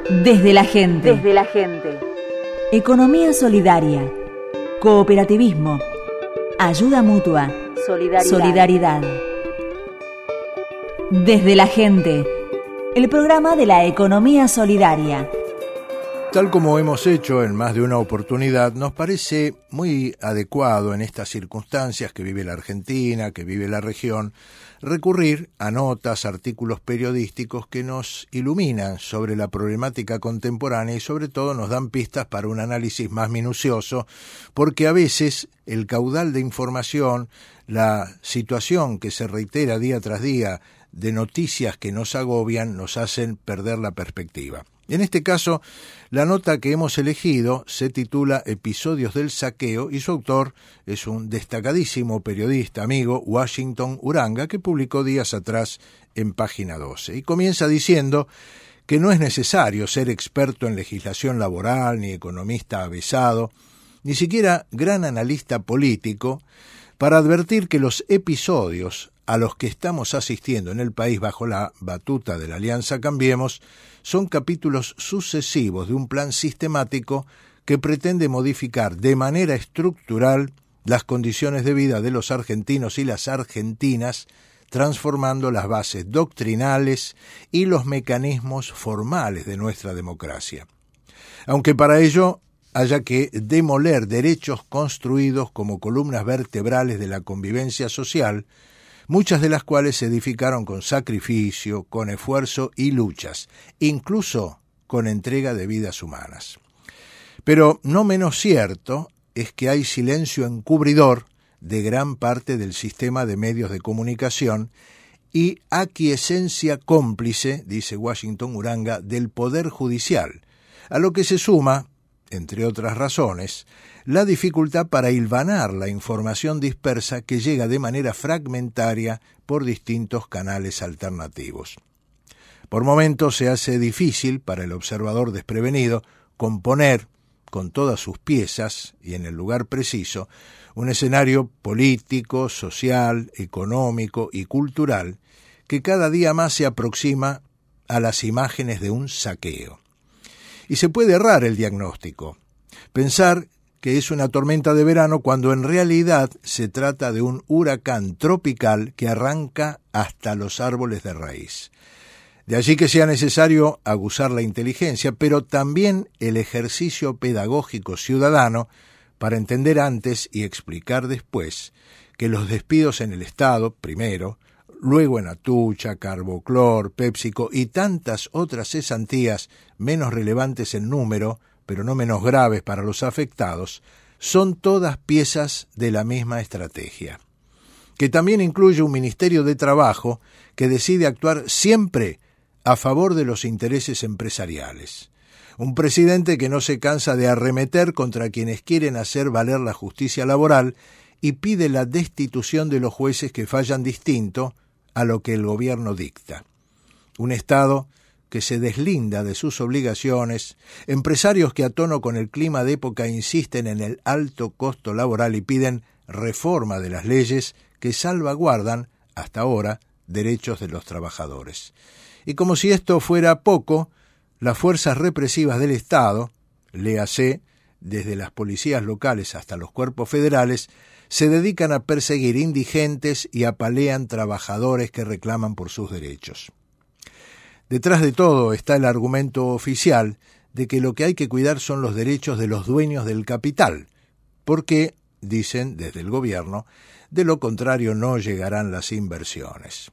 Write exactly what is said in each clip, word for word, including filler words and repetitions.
Desde la gente. Desde la gente. Economía solidaria. Cooperativismo. Ayuda mutua. Solidaridad. Solidaridad. Desde la gente. El programa de la economía solidaria. Tal como hemos hecho en más de una oportunidad, nos parece muy adecuado en estas circunstancias que vive la Argentina, que vive la región, recurrir a notas, artículos periodísticos que nos iluminan sobre la problemática contemporánea y sobre todo nos dan pistas para un análisis más minucioso, porque a veces el caudal de información, la situación que se reitera día tras día de noticias que nos agobian, nos hacen perder la perspectiva. En este caso, la nota que hemos elegido se titula Episodios del saqueo y su autor es un destacadísimo periodista amigo, Washington Uranga, que publicó días atrás en Página doce. Y comienza diciendo que no es necesario ser experto en legislación laboral, ni economista avesado, ni siquiera gran analista político, para advertir que los episodios a los que estamos asistiendo en el país bajo la batuta de la Alianza Cambiemos son capítulos sucesivos de un plan sistemático que pretende modificar de manera estructural las condiciones de vida de los argentinos y las argentinas, transformando las bases doctrinales y los mecanismos formales de nuestra democracia. Aunque para ello haya que demoler derechos construidos como columnas vertebrales de la convivencia social, muchas de las cuales se edificaron con sacrificio, con esfuerzo y luchas, incluso con entrega de vidas humanas. Pero no menos cierto es que hay silencio encubridor de gran parte del sistema de medios de comunicación y aquiescencia cómplice, dice Washington Uranga, del Poder Judicial, a lo que se suma, entre otras razones, la dificultad para hilvanar la información dispersa que llega de manera fragmentaria por distintos canales alternativos. Por momentos se hace difícil para el observador desprevenido componer con todas sus piezas y en el lugar preciso un escenario político, social, económico y cultural que cada día más se aproxima a las imágenes de un saqueo. Y se puede errar el diagnóstico, pensar que es una tormenta de verano cuando en realidad se trata de un huracán tropical que arranca hasta los árboles de raíz. De allí que sea necesario aguzar la inteligencia, pero también el ejercicio pedagógico ciudadano para entender antes y explicar después que los despidos en el Estado, primero, luego en Atucha, Carboclor, PepsiCo y tantas otras cesantías menos relevantes en número, pero no menos graves para los afectados, son todas piezas de la misma estrategia, que también incluye un Ministerio de Trabajo que decide actuar siempre a favor de los intereses empresariales, un presidente que no se cansa de arremeter contra quienes quieren hacer valer la justicia laboral y pide la destitución de los jueces que fallan distinto a lo que el gobierno dicta, un Estado que se deslinda de sus obligaciones, empresarios que a tono con el clima de época insisten en el alto costo laboral y piden reforma de las leyes que salvaguardan, hasta ahora, derechos de los trabajadores. Y como si esto fuera poco, las fuerzas represivas del Estado, léase, desde las policías locales hasta los cuerpos federales, se dedican a perseguir indigentes y apalean trabajadores que reclaman por sus derechos. Detrás de todo está el argumento oficial de que lo que hay que cuidar son los derechos de los dueños del capital, porque, dicen desde el gobierno, de lo contrario no llegarán las inversiones.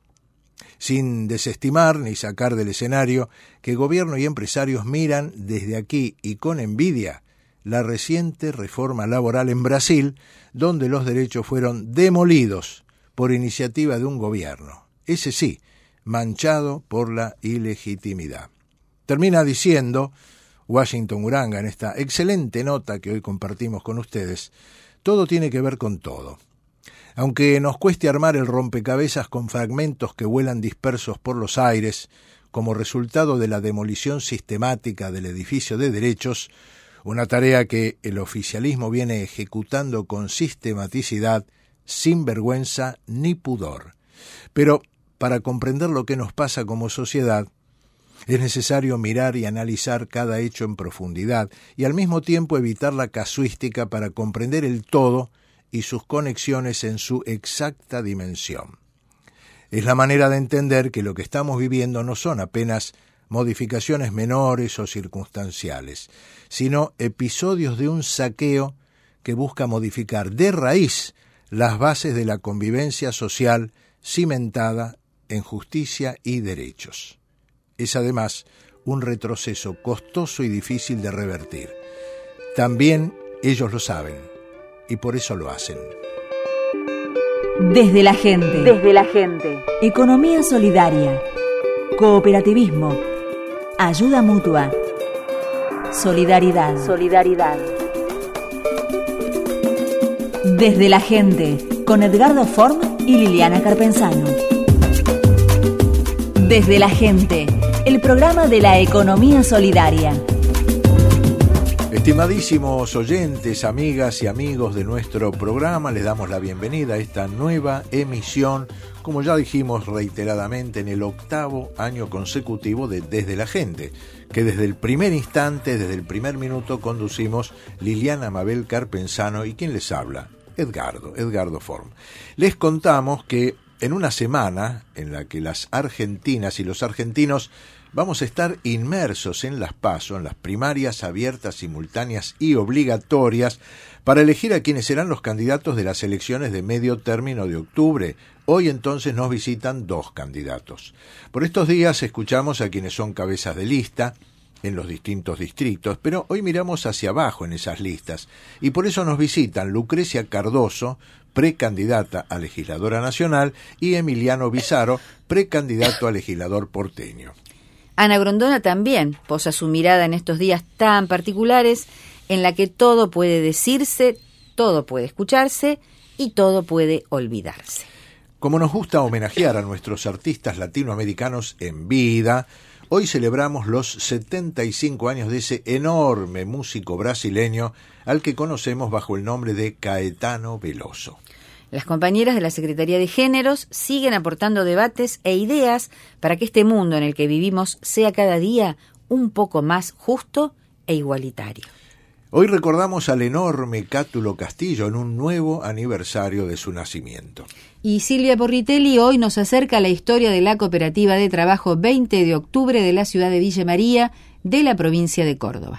Sin desestimar ni sacar del escenario que gobierno y empresarios miran desde aquí y con envidia la reciente reforma laboral en Brasil, donde los derechos fueron demolidos por iniciativa de un gobierno, ese sí, manchado por la ilegitimidad. Termina diciendo Washington Uranga en esta excelente nota que hoy compartimos con ustedes, todo tiene que ver con todo. Aunque nos cueste armar el rompecabezas con fragmentos que vuelan dispersos por los aires, como resultado de la demolición sistemática del edificio de derechos, una tarea que el oficialismo viene ejecutando con sistematicidad, sin vergüenza ni pudor. Pero para comprender lo que nos pasa como sociedad, Es necesario mirar y analizar cada hecho en profundidad y al mismo tiempo evitar la casuística para comprender el todo y sus conexiones en su exacta dimensión. Es la manera de entender que lo que estamos viviendo no son apenas modificaciones menores o circunstanciales, sino episodios de un saqueo que busca modificar de raíz las bases de la convivencia social cimentada en justicia y derechos. Es además un retroceso costoso y difícil de revertir. También ellos lo saben y por eso lo hacen. Desde la gente. Desde la gente. Economía solidaria. Cooperativismo. Ayuda mutua. Solidaridad. Solidaridad. Desde la gente. Con Edgardo Form y Liliana Carpenzano. Desde la gente. El programa de la economía solidaria. Estimadísimos oyentes, amigas y amigos de nuestro programa, les damos la bienvenida a esta nueva emisión, como ya dijimos reiteradamente, en el octavo año consecutivo de Desde la Gente, que desde el primer instante, desde el primer minuto, conducimos Liliana Mabel Carpenzano y quien les habla, Edgardo, Edgardo Form. Les contamos que en una semana en la que las argentinas y los argentinos vamos a estar inmersos en las PASO, en las primarias abiertas, simultáneas y obligatorias, para elegir a quienes serán los candidatos de las elecciones de medio término de octubre. Hoy entonces nos visitan dos candidatos. Por estos días escuchamos a quienes son cabezas de lista en los distintos distritos, pero hoy miramos hacia abajo en esas listas, y por eso nos visitan Lucrecia Cardoso, precandidata a legisladora nacional, y Emiliano Bizarro, precandidato a legislador porteño. Ana Grondona también posa su mirada en estos días tan particulares en la que todo puede decirse, todo puede escucharse y todo puede olvidarse. Como nos gusta homenajear a nuestros artistas latinoamericanos en vida, hoy celebramos los setenta y cinco años de ese enorme músico brasileño al que conocemos bajo el nombre de Caetano Veloso. Las compañeras de la Secretaría de Géneros siguen aportando debates e ideas para que este mundo en el que vivimos sea cada día un poco más justo e igualitario. Hoy recordamos al enorme Cátulo Castillo en un nuevo aniversario de su nacimiento. Y Silvia Porritelli hoy nos acerca a la historia de la Cooperativa de Trabajo veinte de octubre de la ciudad de Villa María, de la provincia de Córdoba.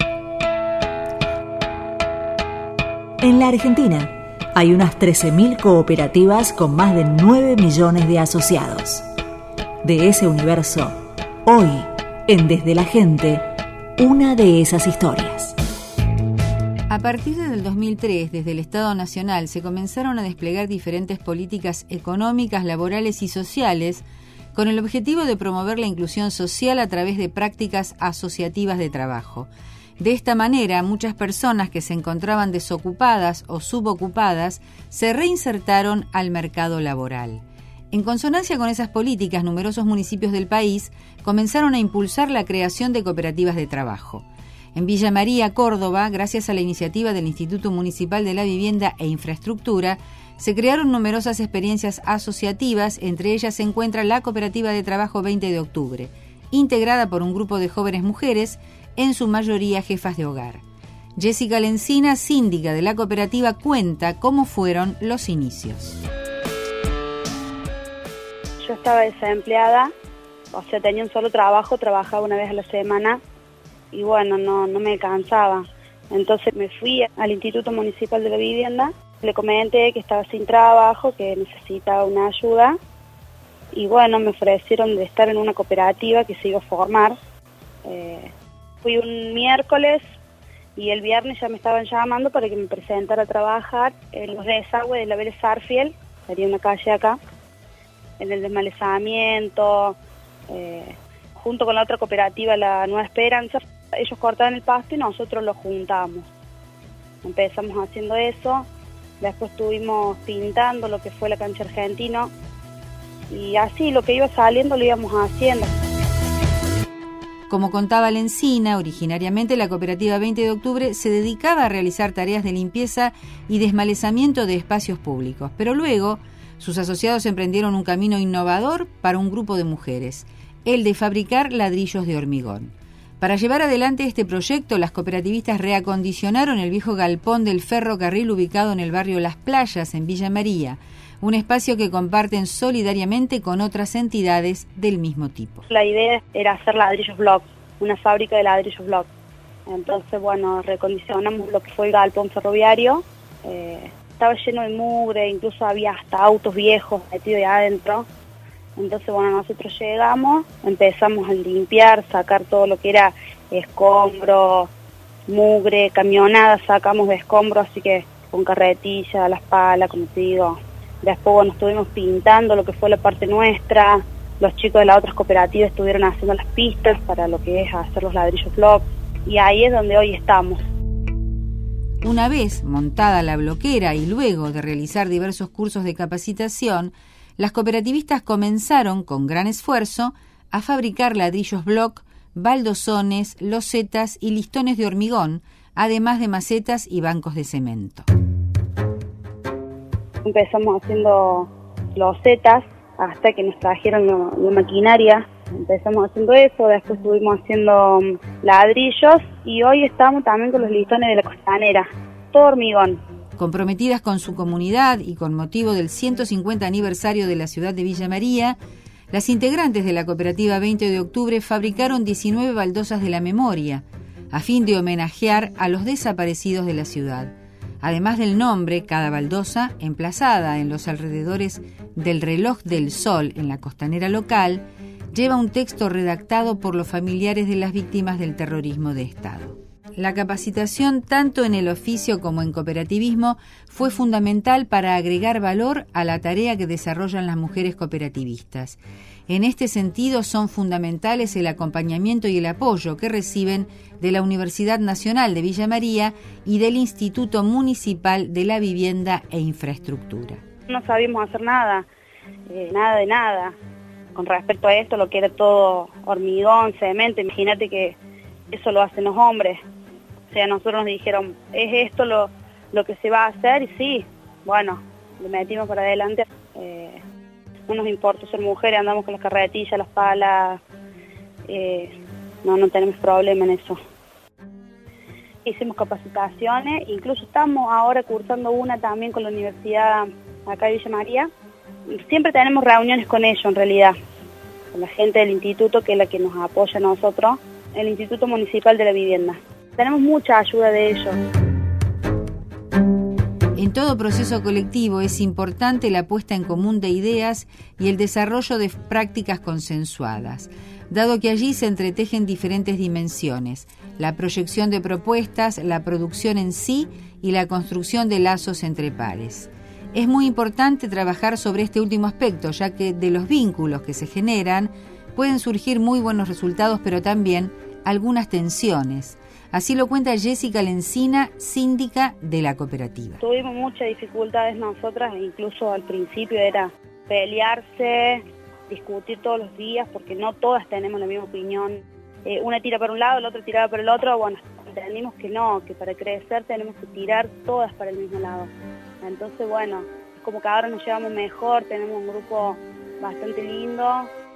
En la Argentina hay unas trece mil cooperativas con más de nueve millones de asociados. De ese universo, hoy, en Desde la Gente, una de esas historias. A partir del dos mil tres, desde el Estado Nacional, se comenzaron a desplegar diferentes políticas económicas, laborales y sociales con el objetivo de promover la inclusión social a través de prácticas asociativas de trabajo. De esta manera, muchas personas que se encontraban desocupadas o subocupadas se reinsertaron al mercado laboral. En consonancia con esas políticas, numerosos municipios del país comenzaron a impulsar la creación de cooperativas de trabajo. En Villa María, Córdoba, gracias a la iniciativa del Instituto Municipal de la Vivienda e Infraestructura, se crearon numerosas experiencias asociativas, entre ellas se encuentra la Cooperativa de Trabajo veinte de octubre, integrada por un grupo de jóvenes mujeres, en su mayoría jefas de hogar. Jessica Lencina, síndica de la cooperativa, cuenta cómo fueron los inicios. Yo estaba desempleada, o sea, tenía un solo trabajo, trabajaba una vez a la semana y bueno, no, no me cansaba. Entonces me fui al Instituto Municipal de la Vivienda, le comenté que estaba sin trabajo, que necesitaba una ayuda y bueno, me ofrecieron de estar en una cooperativa que se iba a formar. Eh, Fui un miércoles y el viernes ya me estaban llamando para que me presentara a trabajar en los desagües de la Vélez Sarfield, sería una calle acá, en el desmalezamiento, eh, junto con la otra cooperativa, la Nueva Esperanza. Ellos cortaban el pasto y nosotros lo juntamos. Empezamos haciendo eso, después estuvimos pintando lo que fue la cancha Argentino y así lo que iba saliendo lo íbamos haciendo. Como contaba Lencina, originariamente la Cooperativa veinte de octubre se dedicaba a realizar tareas de limpieza y desmalezamiento de espacios públicos, pero luego sus asociados emprendieron un camino innovador para un grupo de mujeres, el de fabricar ladrillos de hormigón. Para llevar adelante este proyecto, las cooperativistas reacondicionaron el viejo galpón del ferrocarril ubicado en el barrio Las Playas, en Villa María, un espacio que comparten solidariamente con otras entidades del mismo tipo. La idea era hacer ladrillos block, una fábrica de ladrillos block. Entonces, bueno, recondicionamos lo que fue el galpón ferroviario. Eh, estaba lleno de mugre, incluso había hasta autos viejos metidos ahí adentro. Entonces, bueno, nosotros llegamos, empezamos a limpiar, sacar todo lo que era escombros, mugre, camionadas, sacamos de escombros, así que con carretilla, las palas, como te digo. Después, bueno, estuvimos pintando lo que fue la parte nuestra. Los chicos de las otras cooperativas estuvieron haciendo las pistas para lo que es hacer los ladrillos block. Y ahí es donde hoy estamos. Una vez montada la bloquera y luego de realizar diversos cursos de capacitación, las cooperativistas comenzaron, con gran esfuerzo, a fabricar ladrillos block, baldosones, losetas y listones de hormigón, además de macetas y bancos de cemento. Empezamos haciendo losetas hasta que nos trajeron la, la maquinaria. Empezamos haciendo eso, después estuvimos haciendo ladrillos y hoy estamos también con los listones de la costanera, todo hormigón. Comprometidas con su comunidad y con motivo del ciento cincuenta aniversario de la ciudad de Villa María, las integrantes de la cooperativa veinte de octubre fabricaron diecinueve baldosas de la memoria, a fin de homenajear a los desaparecidos de la ciudad. Además del nombre, cada baldosa, emplazada en los alrededores del reloj del sol en la costanera local, lleva un texto redactado por los familiares de las víctimas del terrorismo de Estado. La capacitación, tanto en el oficio como en cooperativismo, fue fundamental para agregar valor a la tarea que desarrollan las mujeres cooperativistas. En este sentido, son fundamentales el acompañamiento y el apoyo que reciben de la Universidad Nacional de Villa María y del Instituto Municipal de la Vivienda e Infraestructura. No sabíamos hacer nada, eh, nada de nada. Con respecto a esto, lo que era todo hormigón, cemento, imagínate que eso lo hacen los hombres. O sea, nosotros nos dijeron, ¿es esto lo, lo que se va a hacer? Y sí, bueno, le metimos para adelante. Eh, no nos importa ser mujeres, andamos con las carretillas, las palas, eh, no, no tenemos problema en eso. Hicimos capacitaciones, incluso estamos ahora cursando una también con la universidad acá de Villa María. Siempre tenemos reuniones con ellos en realidad, con la gente del instituto que es la que nos apoya a nosotros, el Instituto Municipal de la Vivienda. Tenemos mucha ayuda de ellos. En todo proceso colectivo es importante la puesta en común de ideas y el desarrollo de prácticas consensuadas, dado que allí se entretejen diferentes dimensiones, la proyección de propuestas, la producción en sí y la construcción de lazos entre pares. Es muy importante trabajar sobre este último aspecto, ya que de los vínculos que se generan pueden surgir muy buenos resultados, pero también algunas tensiones. Así lo cuenta Jessica Lencina, síndica de la cooperativa. Tuvimos muchas dificultades nosotras, incluso al principio era pelearse, discutir todos los días, porque no todas tenemos la misma opinión. Eh, una tira para un lado, la otra tiraba para el otro. Bueno, entendimos que no, que para crecer tenemos que tirar todas para el mismo lado. Entonces, bueno, es como que ahora nos llevamos mejor, tenemos un grupo bastante lindo.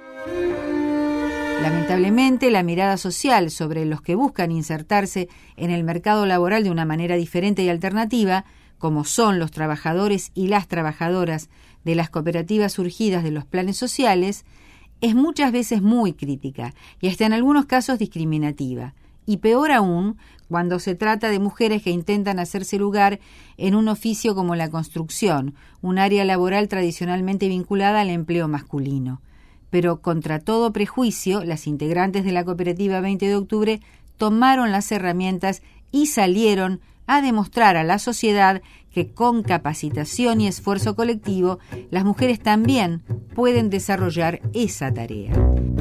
Lamentablemente, la mirada social sobre los que buscan insertarse en el mercado laboral de una manera diferente y alternativa, como son los trabajadores y las trabajadoras de las cooperativas surgidas de los planes sociales, es muchas veces muy crítica y hasta en algunos casos discriminativa. Y peor aún, cuando se trata de mujeres que intentan hacerse lugar en un oficio como la construcción, un área laboral tradicionalmente vinculada al empleo masculino. Pero contra todo prejuicio, las integrantes de la cooperativa veinte de octubre tomaron las herramientas y salieron a demostrar a la sociedad que con capacitación y esfuerzo colectivo, las mujeres también pueden desarrollar esa tarea.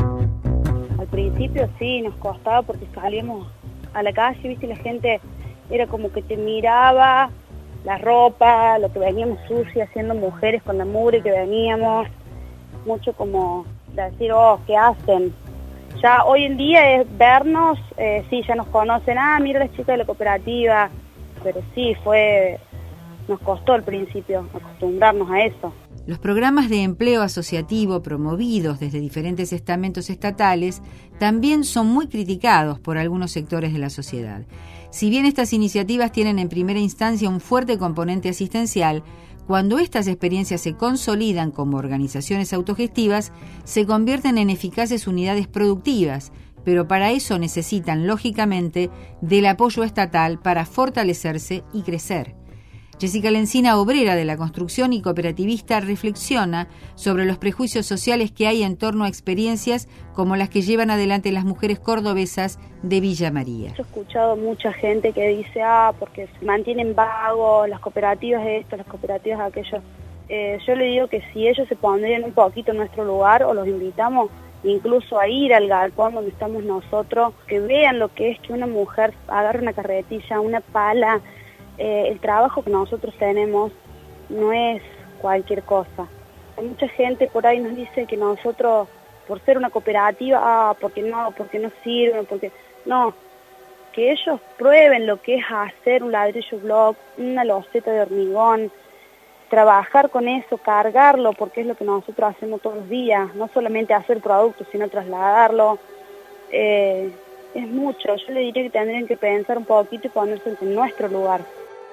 Al principio sí, nos costaba porque salíamos a la calle, viste, la gente era como que te miraba la ropa, lo que veníamos sucia, siendo mujeres con la mugre que veníamos, mucho como decir, oh, ¿qué hacen? Ya hoy en día es vernos, eh, sí, ya nos conocen, ah, mira las chicas de la cooperativa, pero sí, fue, nos costó al principio acostumbrarnos a eso. Los programas de empleo asociativo promovidos desde diferentes estamentos estatales también son muy criticados por algunos sectores de la sociedad. Si bien estas iniciativas tienen en primera instancia un fuerte componente asistencial, cuando estas experiencias se consolidan como organizaciones autogestivas, se convierten en eficaces unidades productivas, pero para eso necesitan, lógicamente, del apoyo estatal para fortalecerse y crecer. Jessica Lencina, obrera de la construcción y cooperativista, reflexiona sobre los prejuicios sociales que hay en torno a experiencias como las que llevan adelante las mujeres cordobesas de Villa María. He escuchado mucha gente que dice, ah, porque se mantienen vagos, las cooperativas esto, las cooperativas aquello. Eh, yo le digo que si ellos se pondrían un poquito en nuestro lugar, o los invitamos incluso a ir al galpón donde estamos nosotros, que vean lo que es que una mujer agarre una carretilla, una pala. Eh, el trabajo que nosotros tenemos no es cualquier cosa. Hay mucha gente por ahí nos dice que nosotros, por ser una cooperativa, ah, porque no, porque no sirven, porque no, que ellos prueben lo que es hacer un ladrillo block, una loseta de hormigón, trabajar con eso, cargarlo, porque es lo que nosotros hacemos todos los días, no solamente hacer productos, sino trasladarlo. Eh, es mucho. Yo le diría que tendrían que pensar un poquito y ponerse en nuestro lugar.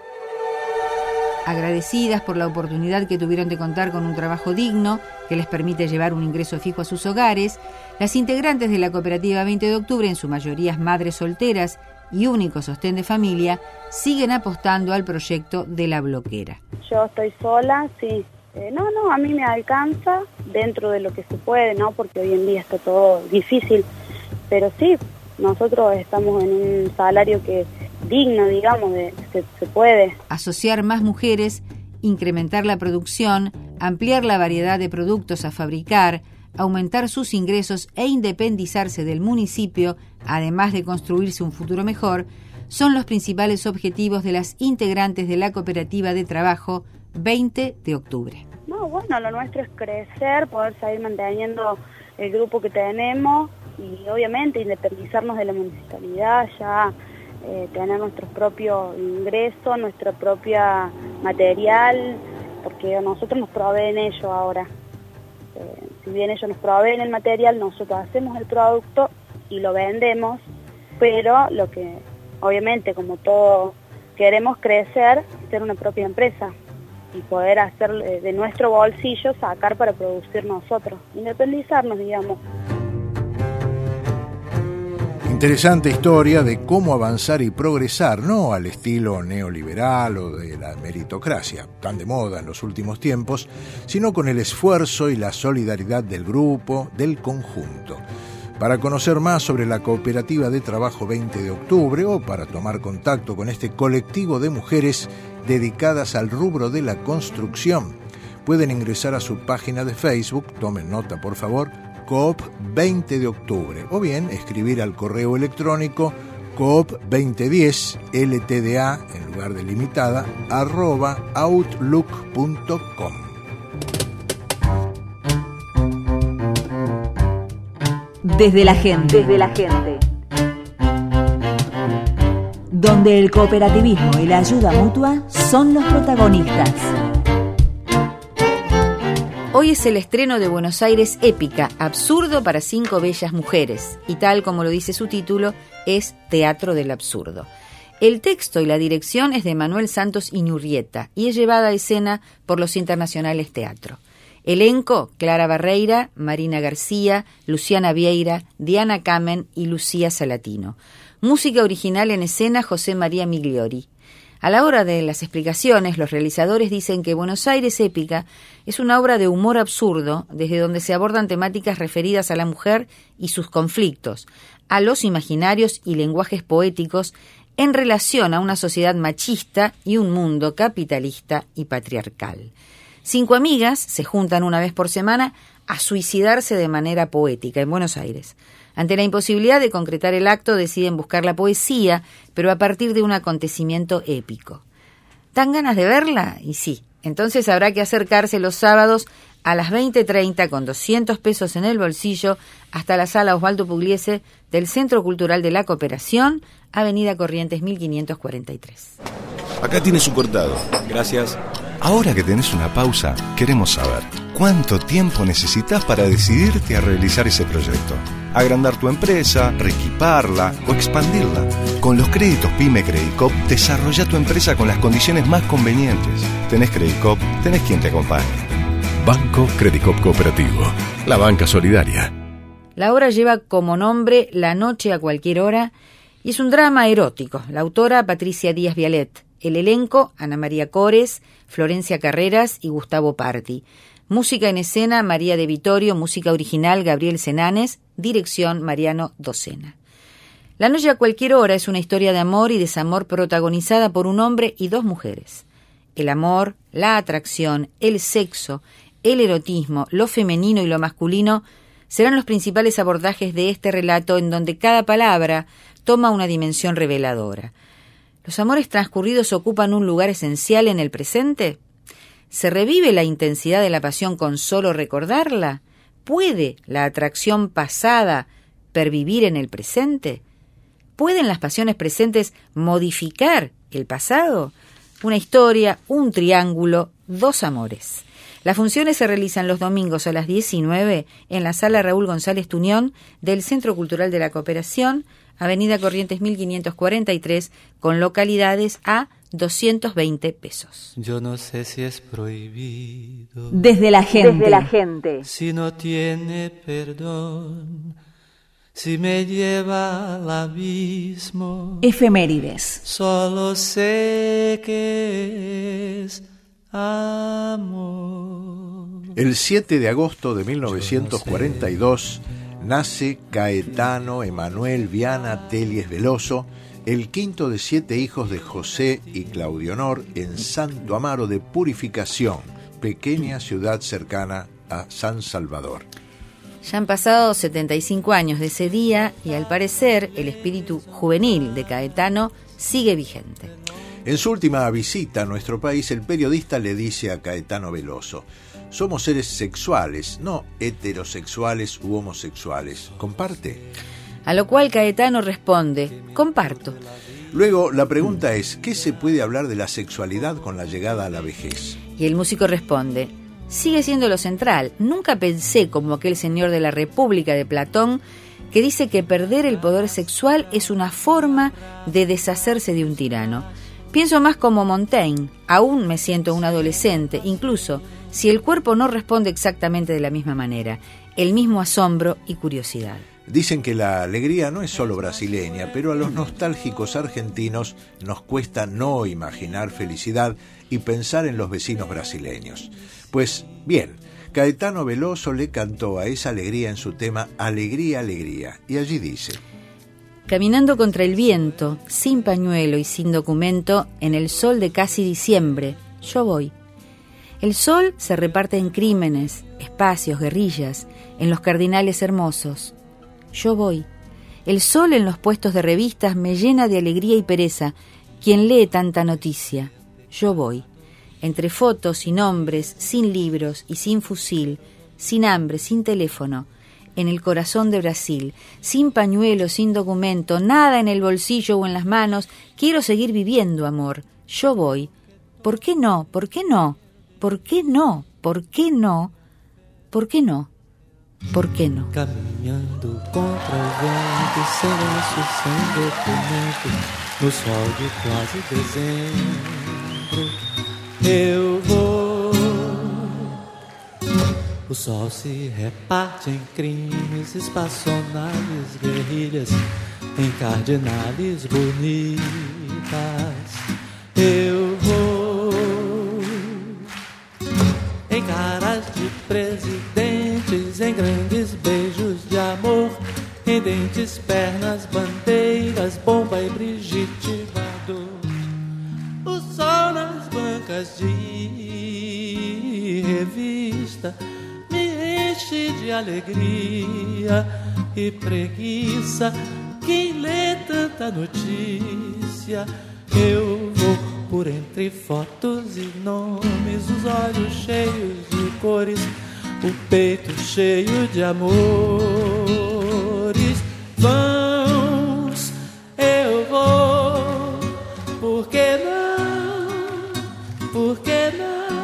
Agradecidas por la oportunidad que tuvieron de contar con un trabajo digno que les permite llevar un ingreso fijo a sus hogares, las integrantes de la cooperativa veinte de octubre, en su mayoría madres solteras y único sostén de familia, siguen apostando al proyecto de la bloquera. Yo estoy sola, sí. Eh, no, no, a mí me alcanza dentro de lo que se puede, ¿no? Porque hoy en día está todo difícil. Pero sí, nosotros estamos en un salario que digno, digamos, de, se, se puede. Asociar más mujeres, incrementar la producción, ampliar la variedad de productos a fabricar, aumentar sus ingresos e independizarse del municipio, además de construirse un futuro mejor, son los principales objetivos de las integrantes de la cooperativa de trabajo veinte de octubre. No, bueno, lo nuestro es crecer, poder seguir manteniendo el grupo que tenemos y obviamente independizarnos de la municipalidad, ya eh, tener nuestros propios ingresos, nuestro propio material, porque a nosotros nos proveen ellos ahora. Eh, si bien ellos nos proveen el material, nosotros hacemos el producto y lo vendemos, pero lo que obviamente, como todos queremos crecer, ser una propia empresa y poder hacer de nuestro bolsillo, sacar para producir nosotros, independizarnos, digamos. Interesante historia de cómo avanzar y progresar, no al estilo neoliberal o de la meritocracia, tan de moda en los últimos tiempos, sino con el esfuerzo y la solidaridad del grupo, del conjunto. Para conocer más sobre la Cooperativa de Trabajo veinte de octubre o para tomar contacto con este colectivo de mujeres dedicadas al rubro de la construcción, pueden ingresar a su página de Facebook, tomen nota por favor, Coop veinte de octubre, o bien escribir al correo electrónico coop veinte diez ltda, en lugar de limitada, arroba outlook punto com. Desde la gente. Desde la gente. Donde el cooperativismo y la ayuda mutua son los protagonistas. Hoy es el estreno de Buenos Aires Épica, absurdo para cinco bellas mujeres, y tal como lo dice su título, es Teatro del Absurdo. El texto y la dirección es de Manuel Santos Iñurrieta y es llevada a escena por los Internacionales Teatro. Elenco: Clara Barreira, Marina García, Luciana Vieira, Diana Kamen y Lucía Salatino. Música original en escena: José María Migliori. A la hora de las explicaciones, los realizadores dicen que Buenos Aires Épica es una obra de humor absurdo, desde donde se abordan temáticas referidas a la mujer y sus conflictos, a los imaginarios y lenguajes poéticos en relación a una sociedad machista y un mundo capitalista y patriarcal. Cinco amigas se juntan una vez por semana a suicidarse de manera poética en Buenos Aires. Ante la imposibilidad de concretar el acto, deciden buscar la poesía, pero a partir de un acontecimiento épico. ¿Dan ganas de verla? Y sí. Entonces habrá que acercarse los sábados a las veinte treinta con doscientos pesos en el bolsillo hasta la sala Osvaldo Pugliese del Centro Cultural de la Cooperación, Avenida Corrientes mil quinientos cuarenta y tres. Acá tiene su cortado. Gracias. Ahora que tenés una pausa, queremos saber cuánto tiempo necesitas para decidirte a realizar ese proyecto. Agrandar tu empresa, reequiparla o expandirla. Con los créditos PYME Credicop, desarrolla tu empresa con las condiciones más convenientes. Tenés Credicop, tenés quien te acompañe. Banco Credicop Cooperativo, la banca solidaria. La obra lleva como nombre La noche a cualquier hora y es un drama erótico. La autora, Patricia Díaz Vialet. El elenco, Ana María Cores, Florencia Carreras y Gustavo Parti. Música en escena, María de Vittorio. Música original, Gabriel Senanes. Dirección, Mariano Docena. La noche a cualquier hora es una historia de amor y desamor protagonizada por un hombre y dos mujeres. El amor, la atracción, el sexo, el erotismo, lo femenino y lo masculino serán los principales abordajes de este relato en donde cada palabra toma una dimensión reveladora. ¿Los amores transcurridos ocupan un lugar esencial en el presente? ¿Se revive la intensidad de la pasión con solo recordarla? ¿Puede la atracción pasada pervivir en el presente? ¿Pueden las pasiones presentes modificar el pasado? Una historia, un triángulo, dos amores. Las funciones se realizan los domingos a las diecinueve en la Sala Raúl González Tuñón del Centro Cultural de la Cooperación, Avenida Corrientes mil quinientos cuarenta y tres, con localidades a doscientos veinte pesos. Yo no sé si es prohibido. Desde la gente. Desde la gente. Si no tiene perdón, si me lleva al abismo. Efemérides. Solo sé que es amor. El siete de agosto de mil novecientos cuarenta y dos nace Caetano Emanuel Viana Telies Veloso, el quinto de siete hijos de José y Claudionor en Santo Amaro de Purificación, pequeña ciudad cercana a San Salvador. Ya han pasado setenta y cinco años de ese día y al parecer el espíritu juvenil de Caetano sigue vigente. En su última visita a nuestro país, el periodista le dice a Caetano Veloso: somos seres sexuales, no heterosexuales u homosexuales. ¿Comparte? A lo cual Caetano responde: comparto. Luego la pregunta es: ¿qué se puede hablar de la sexualidad con la llegada a la vejez? Y el músico responde: sigue siendo lo central. Nunca pensé como aquel señor de la República de Platón que dice que perder el poder sexual es una forma de deshacerse de un tirano. Pienso más como Montaigne. Aún me siento un adolescente, incluso si el cuerpo no responde exactamente de la misma manera. El mismo asombro y curiosidad. Dicen que la alegría no es solo brasileña, pero a los nostálgicos argentinos nos cuesta no imaginar felicidad y pensar en los vecinos brasileños. Pues bien, Caetano Veloso le cantó a esa alegría en su tema Alegría, Alegría, y allí dice: caminando contra el viento, sin pañuelo y sin documento, en el sol de casi diciembre, yo voy. El sol se reparte en crímenes, espacios, guerrillas, en los cardinales hermosos. Yo voy. El sol en los puestos de revistas me llena de alegría y pereza. Quien lee tanta noticia, yo voy. Entre fotos y nombres, sin libros y sin fusil, sin hambre, sin teléfono, en el corazón de Brasil, sin pañuelo, sin documento, nada en el bolsillo o en las manos, quiero seguir viviendo, amor. Yo voy. ¿Por qué no? ¿Por qué no? ¿Por qué no? ¿Por qué no? ¿Por qué no? ¿Por qué no? Caminhando contra o vento, sem lenço, sem documento, no sol de quase dezembro, eu vou. O sol se reparte em crimes, espaçonais, guerrilhas, em cardinales bonitas. Eu vou em caras de presidentes, em grandes beijos de amor, em dentes, pernas, bandeiras, bomba e Brigitte Bardot. O sol nas bancas de revista me enche de alegria e preguiça. Quem lê tanta notícia? Eu vou por entre fotos e nomes, os olhos cheios de cores, o peito cheio de amores. Vamos, eu vou, por que não? Por que não?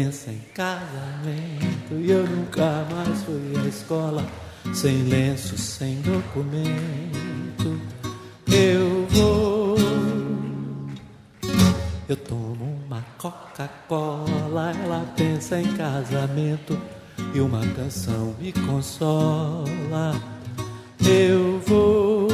pensa em casamento e eu nunca mais fui à escola sem lenço, sem documento. Eu vou, eu tomo uma Coca-Cola, ela pensa em casamento e uma canção me consola. Eu vou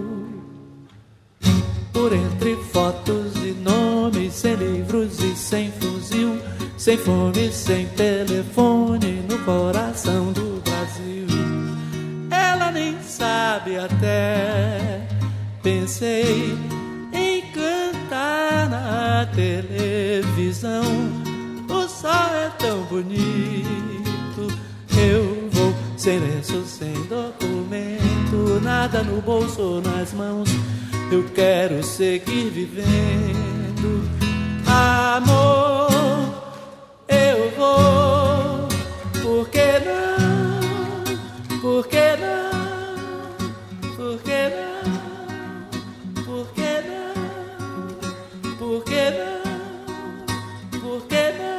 por entre fotos e nomes, sem livros e sem fuzil, sem fome, sem telefone, no coração do Brasil. Ela nem sabe até, pensei em cantar na televisão. O sol é tão bonito, eu vou sem lenço, sem documento, nada no bolso ou nas mãos. Eu quero seguir vivendo, amor. Eu vou, por que não? Por que não? Por que não? Por que não? Por que não? Por que não?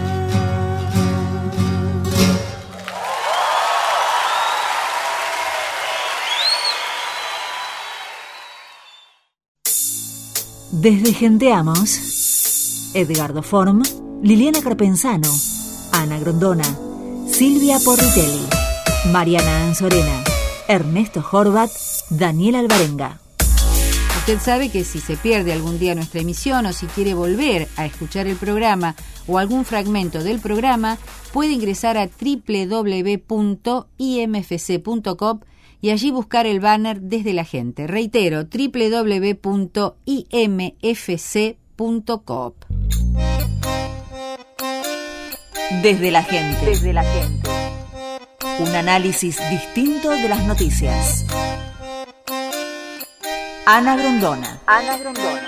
Desde Genteamos, Edgardo Form, Liliana Carpenzano, Ana Grondona, Silvia Porritelli, Mariana Anzorena, Ernesto Horvat, Daniel Alvarenga. Usted sabe que si se pierde algún día nuestra emisión o si quiere volver a escuchar el programa o algún fragmento del programa, puede ingresar a doble u doble u doble u punto i m f c punto com y allí buscar el banner Desde la Gente. Reitero, doble u doble u doble u punto i m f c punto com. Desde la Gente. Desde la Gente. Un análisis distinto de las noticias. Ana Grondona. Ana Grondona.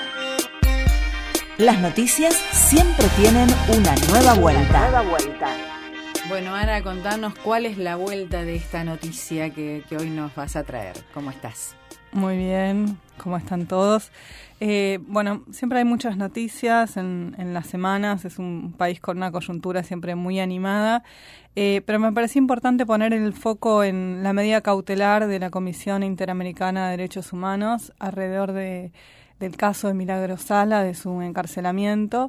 Las noticias siempre tienen una nueva vuelta. Nueva vuelta. Bueno, Ana, contanos cuál es la vuelta de esta noticia que, que hoy nos vas a traer. ¿Cómo estás? Muy bien, ¿cómo están todos? Eh, bueno, siempre hay muchas noticias en, en las semanas, es un país con una coyuntura siempre muy animada, eh, pero me pareció importante poner el foco en la medida cautelar de la Comisión Interamericana de Derechos Humanos alrededor de, del caso de Milagro Sala, de su encarcelamiento,